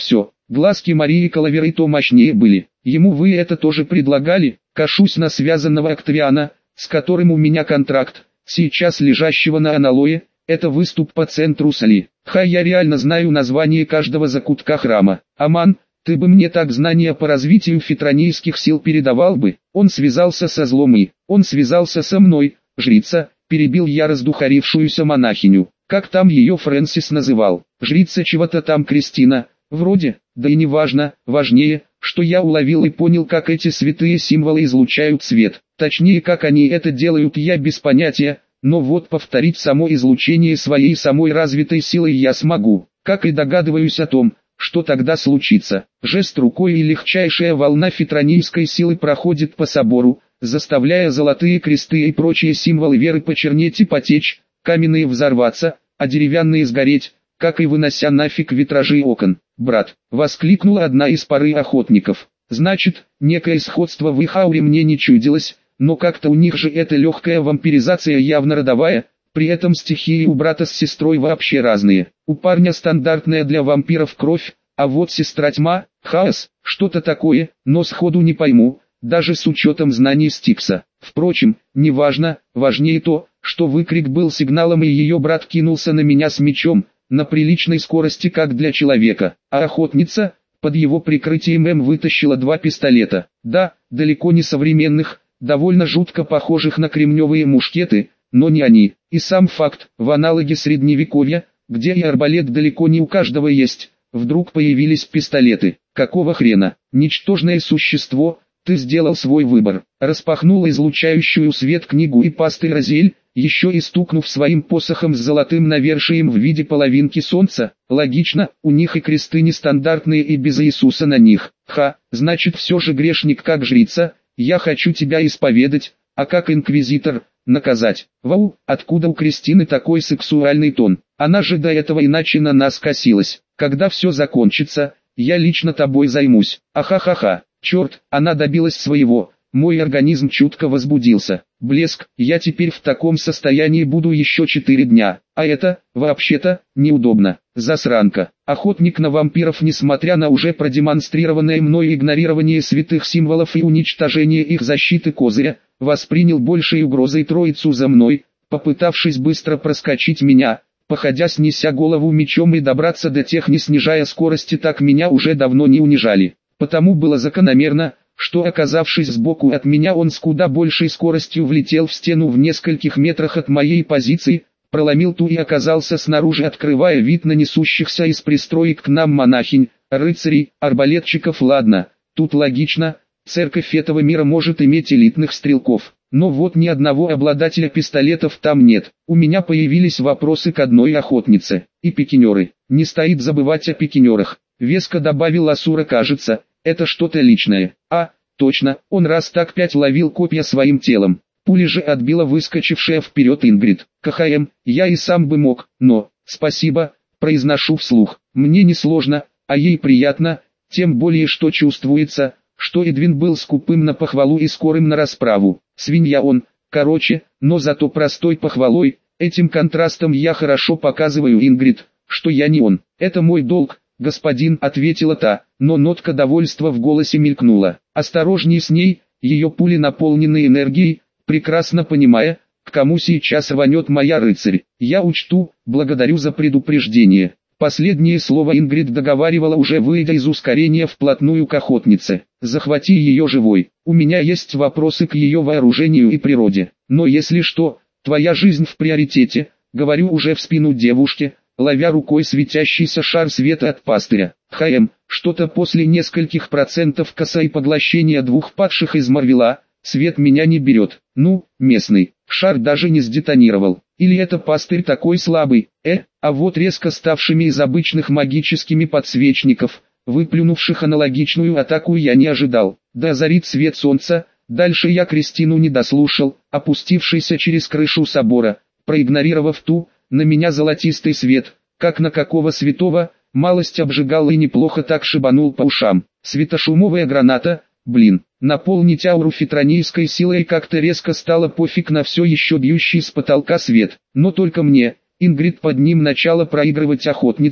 Глазки Марии Калаверы то мощнее были. Ему вы это тоже предлагали? Кашусь на связанного Октавиана, с которым у меня контракт, сейчас лежащего на аналое. Это выступ по центру Сали. Ха, я реально знаю название каждого закутка храма. Аман, ты бы мне так знания по развитию фитронийских сил передавал бы. Он связался со злом и... Он связался со мной, жрица, перебил я раздухарившуюся монахиню. Как там ее Фрэнсис называл? Жрица чего-то там Кристина, вроде, да и не важно, важнее, что я уловил и понял, как эти святые символы излучают свет. Точнее, как они это делают, я без понятия. Но вот повторить само излучение своей самой развитой силой я смогу, как и догадываюсь о том, что тогда случится. Жест рукой и легчайшая волна фитронийской силы проходит по собору, заставляя золотые кресты и прочие символы веры почернеть и потечь, каменные взорваться, а деревянные сгореть, как и вынося нафиг витражи окон. «Брат!» — воскликнула одна из пары охотников. «Значит, некое сходство в их ауре мне не чудилось. Но как-то у них же эта легкая вампиризация явно родовая, при этом стихии у брата с сестрой вообще разные. У парня стандартная для вампиров кровь, а вот сестра тьма, хаос, что-то такое, но сходу не пойму, даже с учетом знаний Стикса. Впрочем, неважно, важнее то, что выкрик был сигналом и ее брат кинулся на меня с мечом, на приличной скорости как для человека, а охотница, под его прикрытием М вытащила два пистолета, да, далеко не современных, довольно жутко похожих на кремневые мушкеты, но не они. И сам факт, в аналоге средневековья, где и арбалет далеко не у каждого есть, вдруг появились пистолеты. Какого хрена? Ничтожное существо, ты сделал свой выбор. Распахнул излучающую свет книгу и пастырь Розель, еще и стукнув своим посохом с золотым навершием в виде половинки солнца. Логично, у них и кресты нестандартные и без Иисуса на них. Ха, значит все же грешник как жрица. Я хочу тебя исповедать, а как инквизитор, наказать. Вау, откуда у Кристины такой сексуальный тон? Она же до этого иначе на нас косилась. Когда все закончится, я лично тобой займусь. Ахахаха, черт, она добилась своего. Мой организм чутко возбудился. Блеск, я теперь в таком состоянии буду еще четыре дня. А это, вообще-то, неудобно. Засранка. Охотник на вампиров, несмотря на уже продемонстрированное мной игнорирование святых символов и уничтожение их защиты козыря, воспринял большей угрозой троицу за мной, попытавшись быстро проскочить меня, походя снеся голову мечом и добраться до тех, не снижая скорости, так меня уже давно не унижали. Потому было закономерно, что, оказавшись сбоку от меня, он с куда большей скоростью влетел в стену в нескольких метрах от моей позиции, проломил ту и оказался снаружи, открывая вид на несущихся из пристроек к нам монахинь, рыцарей, арбалетчиков. Ладно, тут логично, церковь этого мира может иметь элитных стрелков, но вот ни одного обладателя пистолетов там нет. У меня появились вопросы к одной охотнице. И пикинеры. Не стоит забывать о пикинерах. Веско добавил Асура, кажется. Это что-то личное. А, точно, он раз так пять ловил копья своим телом. Пули же отбила выскочившая вперед Ингрид. КХМ, я и сам бы мог, но, спасибо, произношу вслух. Мне не сложно, а ей приятно, тем более что чувствуется, что Эдвин был скупым на похвалу и скорым на расправу. Свинья он, короче, но зато простой похвалой. Этим контрастом я хорошо показываю Ингрид, что я не он. Это мой долг. «Господин», — ответила та, но нотка довольства в голосе мелькнула. «Осторожней с ней, ее пули наполнены энергией, прекрасно понимая, к кому сейчас рванет моя рыцарь. Я учту, благодарю за предупреждение». Последнее слово Ингрид договаривала, уже выйдя из ускорения вплотную к охотнице. «Захвати ее живой. У меня есть вопросы к ее вооружению и природе. Но если что, твоя жизнь в приоритете», — говорю уже в спину девушке, ловя рукой светящийся шар света от пастыря. ХМ, что-то после нескольких процентов коса и поглощения двух падших из Марвела, свет меня не берет. Ну, местный, шар даже не сдетонировал. Или это пастырь такой слабый, э, а вот резко ставшими из обычных магическими подсвечников, выплюнувших аналогичную атаку, я не ожидал. Да озарит свет солнца. Дальше я Кристину не дослушал, опустившийся через крышу собора, проигнорировав ту, на меня золотистый свет, как на какого святого, малость обжигал и неплохо так шибанул по ушам. Светошумовая граната, блин, наполнить ауру фитронийской силой как-то резко стало пофиг на все еще бьющий с потолка свет. Но только мне, Ингрид под ним начала проигрывать охотнице,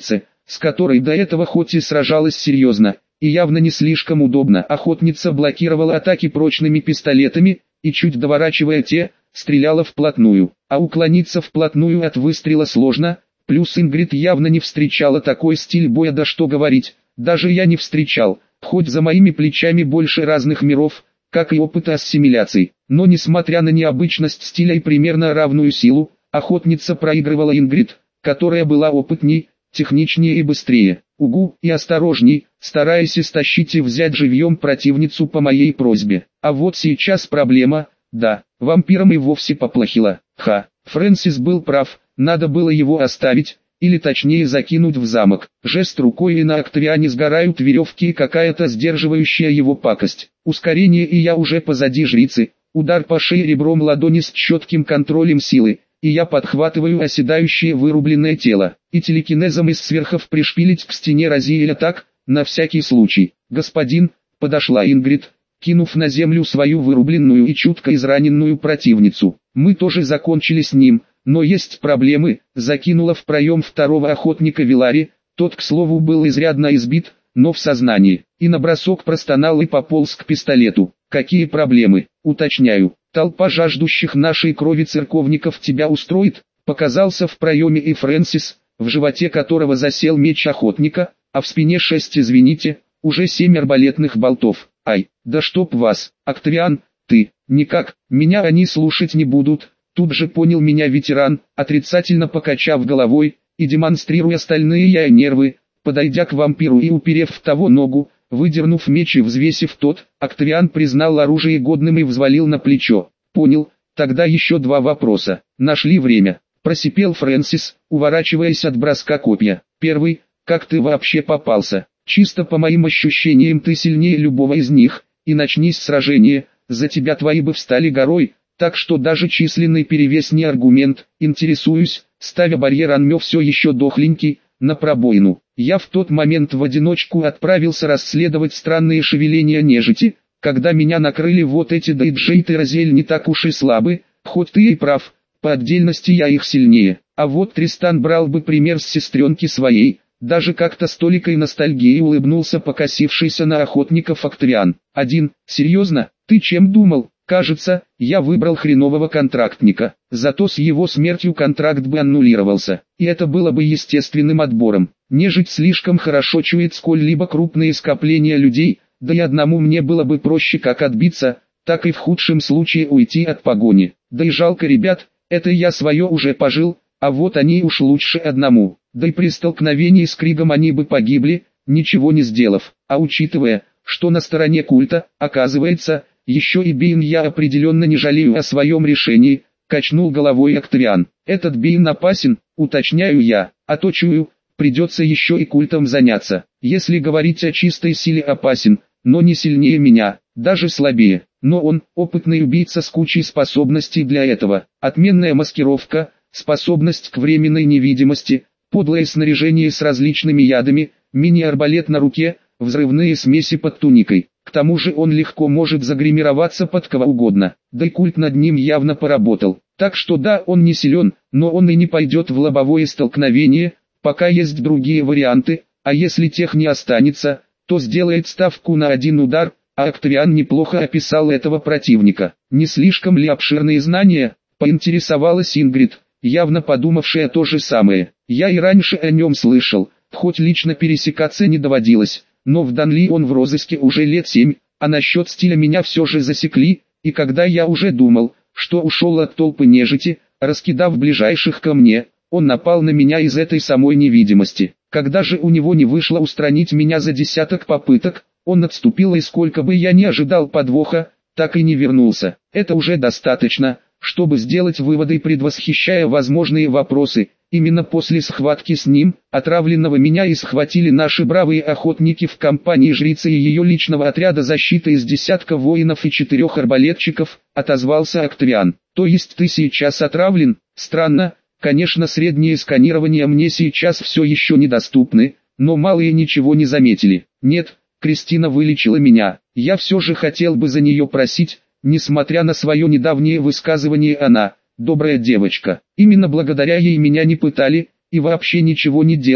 с которой до этого хоть и сражалась серьезно, и явно не слишком удобно, охотница блокировала атаки прочными пистолетами, и чуть доворачивая те, стреляла вплотную, а уклониться вплотную от выстрела сложно, плюс Ингрид явно не встречала такой стиль боя, да что говорить, даже я не встречал, хоть за моими плечами больше разных миров, как и опыта ассимиляций, но несмотря на необычность стиля и примерно равную силу, охотница проигрывала Ингрид, которая была опытней, техничнее и быстрее, угу, и осторожней, стараясь истощить и взять живьем противницу по моей просьбе. А вот сейчас проблема, да, вампирам и вовсе поплохело. Ха, Фрэнсис был прав, надо было его оставить, или точнее закинуть в замок. Жест рукой, и на Октавиане сгорают веревки и какая-то сдерживающая его пакость. Ускорение, и я уже позади жрицы, удар по шее ребром ладони с четким контролем силы, и я подхватываю оседающее вырубленное тело, и телекинезом из сверхов пришпилить к стене Розиэля так, на всякий случай. «Господин», подошла Ингрид, кинув на землю свою вырубленную и чутко израненную противницу. «Мы тоже закончили с ним, но есть проблемы», закинула в проем второго охотника Вилари, тот, к слову, был изрядно избит, но в сознании, и на бросок простонал и пополз к пистолету. «Какие проблемы?» «Уточняю, толпа жаждущих нашей крови церковников тебя устроит?» Показался в проеме и Фрэнсис, в животе которого засел меч охотника, а в спине шесть, извините, уже семь арбалетных болтов. «Ай, да чтоб вас, Октавиан, ты, никак, меня они слушать не будут», тут же понял меня ветеран, отрицательно покачав головой, и демонстрируя стальные я нервы, подойдя к вампиру и уперев в того ногу, выдернув меч и взвесив тот, Октавиан признал оружие годным и взвалил на плечо. «Понял, тогда еще два вопроса. Нашли время?» Просипел Фрэнсис, уворачиваясь от броска копья. «Первый, как ты вообще попался? Чисто по моим ощущениям ты сильнее любого из них, и начнись сражение, за тебя твои бы встали горой, так что даже численный перевес не аргумент. Интересуюсь», ставя барьер Анмё все еще дохленький, на пробоину. Я в тот момент в одиночку отправился расследовать странные шевеления нежити, когда меня накрыли вот эти Дейджейт и Розиэль не так уж и слабы, хоть ты и прав, по отдельности я их сильнее. А вот Тристан брал бы пример с сестренки своей, даже как-то с толикой ностальгии улыбнулся покосившийся на охотников Октавиан. «Один, серьезно, ты чем думал?» «Кажется, я выбрал хренового контрактника, зато с его смертью контракт бы аннулировался, и это было бы естественным отбором. Нежить слишком хорошо чует сколь-либо крупные скопления людей, да и одному мне было бы проще как отбиться, так и в худшем случае уйти от погони. Да и жалко ребят, это я свое уже пожил, а вот они уж лучше одному, да и при столкновении с Кригом они бы погибли, ничего не сделав. А учитывая, что на стороне культа, оказывается, еще и Бейн, я определенно не жалею о своем решении», качнул головой Октавиан. «Этот Бейн опасен, уточняю я, а то чую, придется еще и культом заняться. Если говорить о чистой силе, опасен, но не сильнее меня, даже слабее. Но он опытный убийца с кучей способностей для этого. Отменная маскировка, способность к временной невидимости, подлое снаряжение с различными ядами, мини-арбалет на руке, взрывные смеси под туникой. К тому же он легко может загримироваться под кого угодно, да и культ над ним явно поработал. Так что да, он не силен, но он и не пойдет в лобовое столкновение, пока есть другие варианты, а если тех не останется, то сделает ставку на один удар, а Октавиан неплохо описал этого противника. Не слишком ли обширные знания, поинтересовалась Ингрид, явно подумавшая то же самое. Я и раньше о нем слышал, хоть лично пересекаться не доводилось. Но в Данли он в розыске уже лет семь, а насчет стиля меня все же засекли, и когда я уже думал, что ушел от толпы нежити, раскидав ближайших ко мне, он напал на меня из этой самой невидимости. Когда же у него не вышло устранить меня за десяток попыток, он отступил, и сколько бы я ни ожидал подвоха, так и не вернулся. Это уже достаточно, чтобы сделать выводы, предвосхищая возможные вопросы. Именно после схватки с ним, отравленного меня, и схватили наши бравые охотники в компании жрицы и ее личного отряда защиты из десятка воинов и четырех арбалетчиков, отозвался Октавиан. «То есть ты сейчас отравлен?» «Странно, конечно, среднее сканирование мне сейчас все еще недоступны, но малые ничего не заметили. Нет, Кристина вылечила меня. Я все же хотел бы за нее просить, несмотря на свое недавнее высказывание, она... добрая девочка. Именно благодаря ей меня не пытали, и вообще ничего не делали,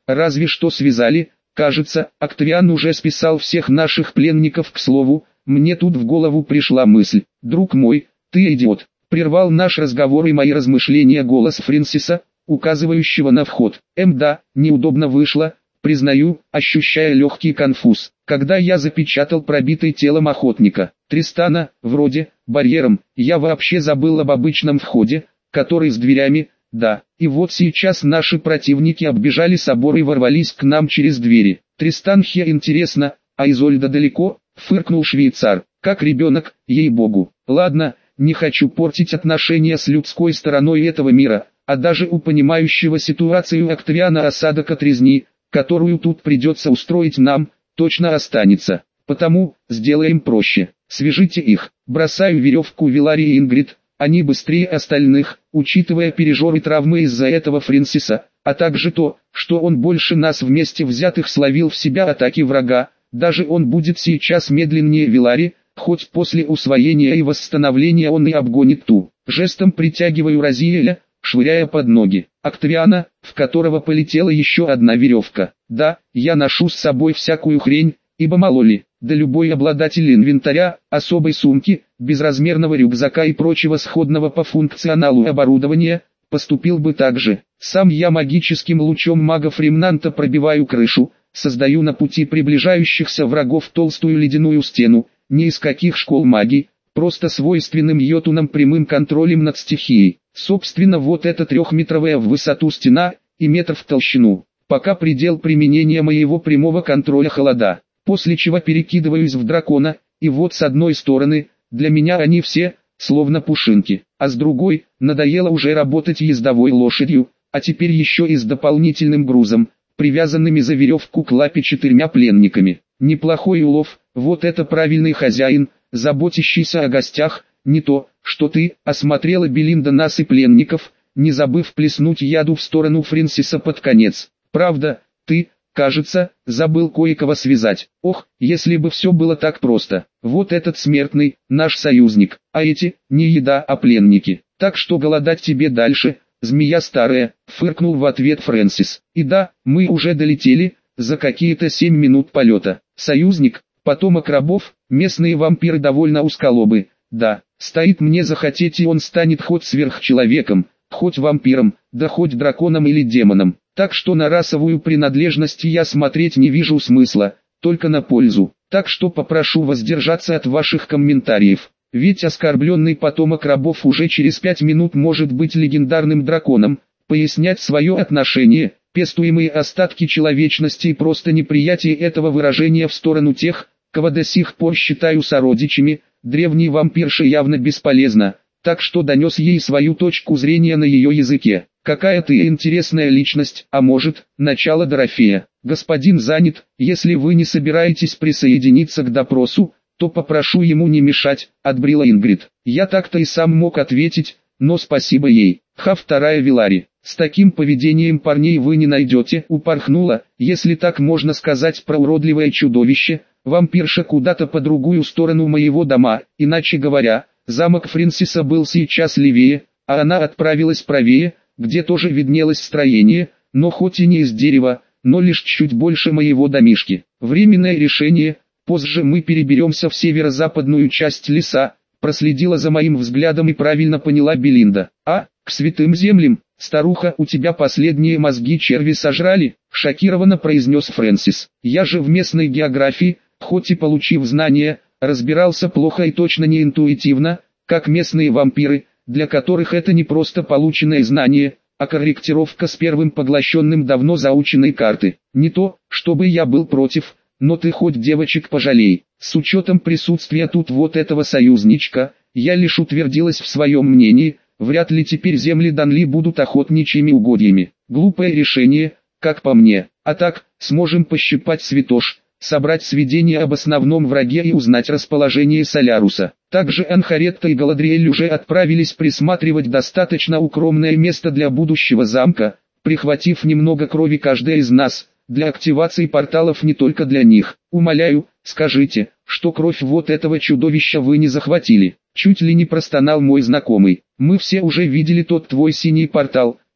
разве что связали. Кажется, Октавиан уже списал всех наших пленников. К слову, мне тут в голову пришла мысль. Друг мой, ты идиот. Прервал наш разговор и мои размышления голос Фрэнсиса, указывающего на вход. Эм да, неудобно вышло, признаю, ощущая легкий конфуз. Когда я запечатал пробитый телом охотника Тристана, вроде, барьером, я вообще забыл об обычном входе, который с дверями. Да, и вот сейчас наши противники оббежали собор и ворвались к нам через двери. Тристанхе интересно, а Изольда далеко? Фыркнул швейцар, как ребенок, ей-богу. Ладно, не хочу портить отношения с людской стороной этого мира, а даже у понимающего ситуацию Октавиана осадок от резни, которую тут придется устроить нам, точно останется. Потому, сделаем проще, свяжите их. Бросаю веревку Виларии и Ингрид. Они быстрее остальных, учитывая пережор и травмы из-за этого Фрэнсиса, а также то, что он больше нас вместе взятых словил в себя атаки врага. Даже он будет сейчас медленнее Вилари, хоть после усвоения и восстановления он и обгонит ту. Жестом притягиваю Разиэля, швыряя под ноги Октавиана, в которого полетела еще одна веревка. Да, я ношу с собой всякую хрень, ибо мало ли, да любой обладатель инвентаря, особой сумки, безразмерного рюкзака и прочего сходного по функционалу оборудования, поступил бы так же. Сам я магическим лучом мага-фремнанта пробиваю крышу, создаю на пути приближающихся врагов толстую ледяную стену, ни из каких школ магии, просто свойственным йотунам прямым контролем над стихией. Собственно, вот эта трехметровая в высоту стена и метр в толщину, пока предел применения моего прямого контроля холода. После чего перекидываюсь в дракона, и вот с одной стороны, для меня они все, словно пушинки, а с другой, надоело уже работать ездовой лошадью, а теперь еще и с дополнительным грузом, привязанными за веревку к лапе четырьмя пленниками. Неплохой улов, вот это правильный хозяин, заботящийся о гостях, не то, что ты, осмотрела Белинда нас и пленников, не забыв плеснуть яду в сторону Фрэнсиса под конец. Правда, ты, кажется, забыл кое-кого связать. Ох, если бы все было так просто. Вот этот смертный, наш союзник, а эти, не еда, а пленники. Так что голодать тебе дальше, змея старая, фыркнул в ответ Фрэнсис. И да, мы уже долетели, за какие-то семь минут полета. Союзник, потомок рабов, местные вампиры довольно узколобы. Да, стоит мне захотеть, и он станет хоть сверхчеловеком, хоть вампиром, да хоть драконом или демоном. Так что на расовую принадлежность я смотреть не вижу смысла, только на пользу. Так что попрошу воздержаться от ваших комментариев. Ведь оскорбленный потомок рабов уже через пять минут может быть легендарным драконом, пояснять свое отношение, пестуемые остатки человечности и просто неприятие этого выражения в сторону тех, кого до сих пор считаю сородичами, древней вампирши явно бесполезно, так что донес ей свою точку зрения на ее языке. Какая ты интересная личность, а может, начало Дорофея. Господин занят, если вы не собираетесь присоединиться к допросу, то попрошу ему не мешать, отбрила Ингрид. Я так-то и сам мог ответить, но спасибо ей. Ха, вторая Вилари. С таким поведением парней вы не найдете, упорхнула, если так можно сказать, про уродливое чудовище, вампирша куда-то по другую сторону моего дома, иначе говоря, замок Фрэнсиса был сейчас левее, а она отправилась правее, где тоже виднелось строение, но хоть и не из дерева, но лишь чуть больше моего домишки. Временное решение, позже мы переберемся в северо-западную часть леса, проследила за моим взглядом и правильно поняла Белинда. А, к святым землям, старуха, у тебя последние мозги черви сожрали, шокированно произнес Фрэнсис. Я же в местной географии, хоть и получив знания, разбирался плохо и точно не интуитивно, как местные вампиры, для которых это не просто полученное знание, а корректировка с первым поглощенным давно заученной карты. Не то, чтобы я был против, но ты хоть девочек пожалей. С учетом присутствия тут вот этого союзничка, я лишь утвердилась в своем мнении, вряд ли теперь земли Данли будут охотничьими угодьями. Глупое решение, как по мне. А так, сможем пощипать святош, собрать сведения об основном враге и узнать расположение Соляруса. Также Анхаретта и Галадриэль уже отправились присматривать достаточно укромное место для будущего замка, прихватив немного крови каждая из нас, для активации порталов не только для них. Умоляю, скажите, что кровь вот этого чудовища вы не захватили. Чуть ли не простонал мой знакомый. Мы все уже видели тот твой синий портал,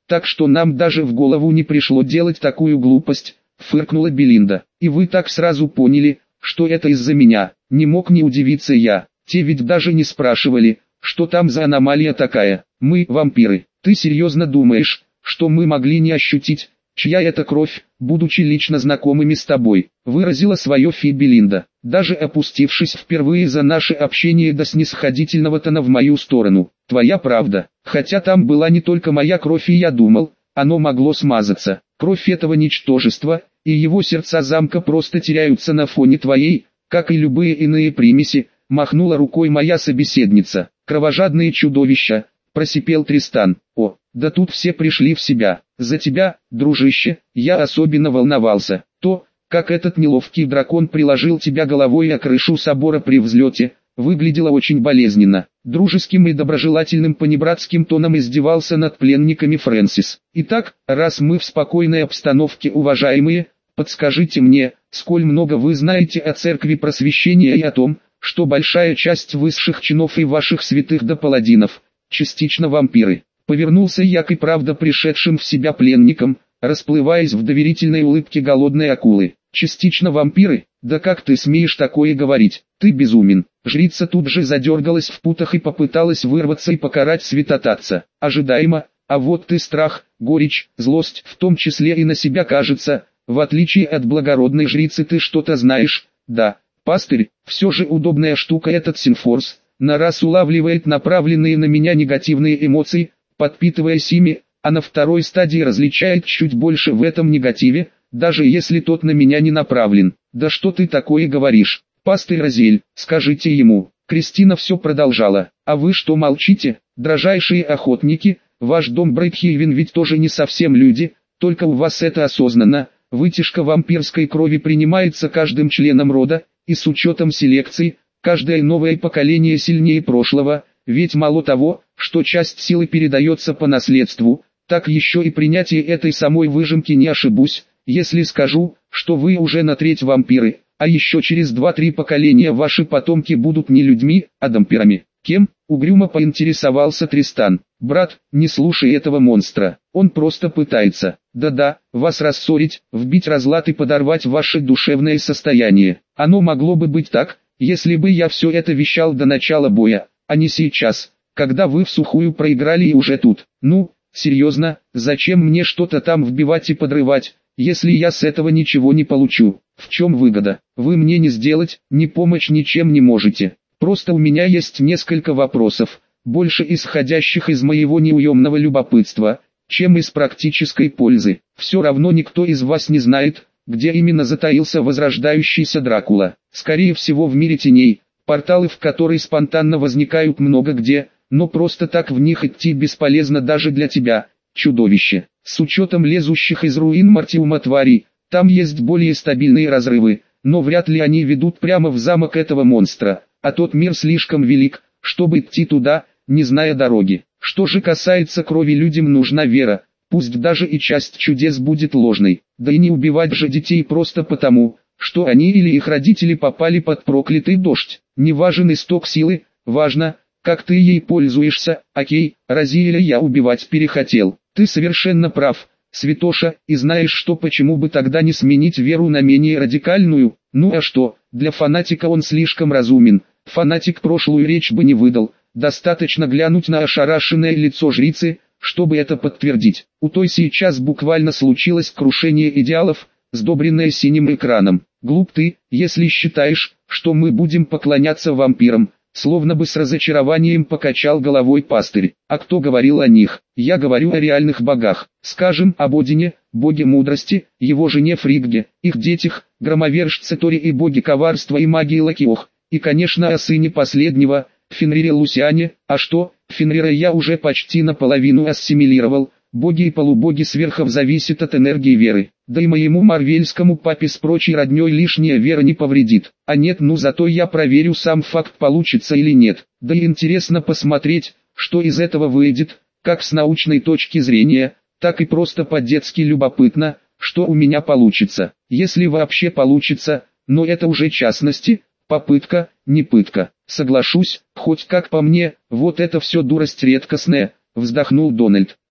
так что нам даже в голову не пришло делать такую глупость, фыркнула Белинда. И вы так сразу поняли, что это из-за меня? Не мог не удивиться я. Те ведь даже не спрашивали, что там за аномалия такая. Мы вампиры. Ты серьезно думаешь, что мы могли не ощутить, чья это кровь, будучи лично знакомыми с тобой? Выразила свое фи Белинда, даже опустившись впервые за наше общение до снисходительного тона в мою сторону. Твоя правда, хотя там была не только моя кровь, и я думал, оно могло смазаться. Кровь этого ничтожества, и его сердца замка просто теряются на фоне твоей, как и любые иные примеси, махнула рукой моя собеседница. Кровожадные чудовища, просипел Тристан. О, да тут все пришли в себя. За тебя, дружище, я особенно волновался. То, как этот неловкий дракон приложил тебя головой о крышу собора при взлете, выглядело очень болезненно. Дружеским и доброжелательным понебратским тоном издевался над пленниками Фрэнсис. Итак, раз мы в спокойной обстановке, уважаемые, подскажите мне, сколь много вы знаете о церкви просвещения и о том, что большая часть высших чинов и ваших святых до паладинов, частично вампиры. Повернулся я к и правда пришедшим в себя пленникам, расплываясь в доверительной улыбке голодной акулы. Частично вампиры? Да как ты смеешь такое говорить? Ты безумен. Жрица тут же задергалась в путах и попыталась вырваться и покарать святотатца. Ожидаемо, а вот ты страх, горечь, злость, в том числе и на себя, кажется. В отличие от благородной жрицы ты что-то знаешь. Да, пастырь, все же удобная штука этот синфорс. На раз улавливает направленные на меня негативные эмоции, подпитываясь ими, а на второй стадии различает чуть больше в этом негативе, даже если тот на меня не направлен. Да что ты такое говоришь, пастырь Розель, скажите ему. Кристина все продолжала. А вы что молчите, дрожайшие охотники? Ваш дом Брайтхейвен ведь тоже не совсем люди, только у вас это осознанно. Вытяжка вампирской крови принимается каждым членом рода, и с учетом селекции, каждое новое поколение сильнее прошлого, ведь мало того, что часть силы передается по наследству, так еще и принятие этой самой выжимки, не ошибусь, если скажу, что вы уже на треть вампиры, а еще через два-три поколения ваши потомки будут не людьми, а дампирами. Кем? Угрюмо поинтересовался Тристан. Брат, не слушай этого монстра, он просто пытается, да-да, вас рассорить, вбить разлад и подорвать ваше душевное состояние. Оно могло бы быть так, если бы я все это вещал до начала боя, а не сейчас, когда вы всухую проиграли и уже тут. Ну, серьезно, зачем мне что-то там вбивать и подрывать, если я с этого ничего не получу? В чем выгода? Вы мне не сделать, ни помочь ничем не можете. Просто у меня есть несколько вопросов, больше исходящих из моего неуемного любопытства, чем из практической пользы. Все равно никто из вас не знает, где именно затаился возрождающийся Дракула. Скорее всего в мире теней, порталы в которые спонтанно возникают много где, но просто так в них идти бесполезно даже для тебя, чудовище. С учетом лезущих из руин Мартиума тварей, там есть более стабильные разрывы, но вряд ли они ведут прямо в замок этого монстра, а тот мир слишком велик, чтобы идти туда, не зная дороги. Что же касается крови, людям нужна вера, пусть даже и часть чудес будет ложной, да и не убивать же детей просто потому, что они или их родители попали под проклятый дождь. Не важен исток силы, важно, как ты ей пользуешься. Окей, Розиэля я убивать перехотел. Ты совершенно прав, святоша, и знаешь что, почему бы тогда не сменить веру на менее радикальную? Ну а что, для фанатика он слишком разумен, фанатик прошлую речь бы не выдал, достаточно глянуть на ошарашенное лицо жрицы, чтобы это подтвердить. У той сейчас буквально случилось крушение идеалов, сдобренное синим экраном. Глуп ты, если считаешь, что мы будем поклоняться вампирам, словно бы с разочарованием покачал головой пастырь. А кто говорил о них? Я говорю о реальных богах, скажем, об Одине, боге мудрости, его жене Фригге, их детях, громовержце Торе и боге коварства и магии Лакиох, и конечно о сыне последнего, Фенрире Лусиане. А что, Фенрира я уже почти наполовину ассимилировал. Боги и полубоги сверхов зависят от энергии веры, да и моему марвельскому папе с прочей родней лишняя вера не повредит. А нет, ну зато я проверю сам факт, получится или нет. Да и интересно посмотреть, что из этого выйдет, как с научной точки зрения, так и просто по-детски любопытно, что у меня получится. Если вообще получится, но это уже частности, попытка, не пытка. Соглашусь, хоть как по мне, вот это все дурость редкостная, вздохнул Дональд.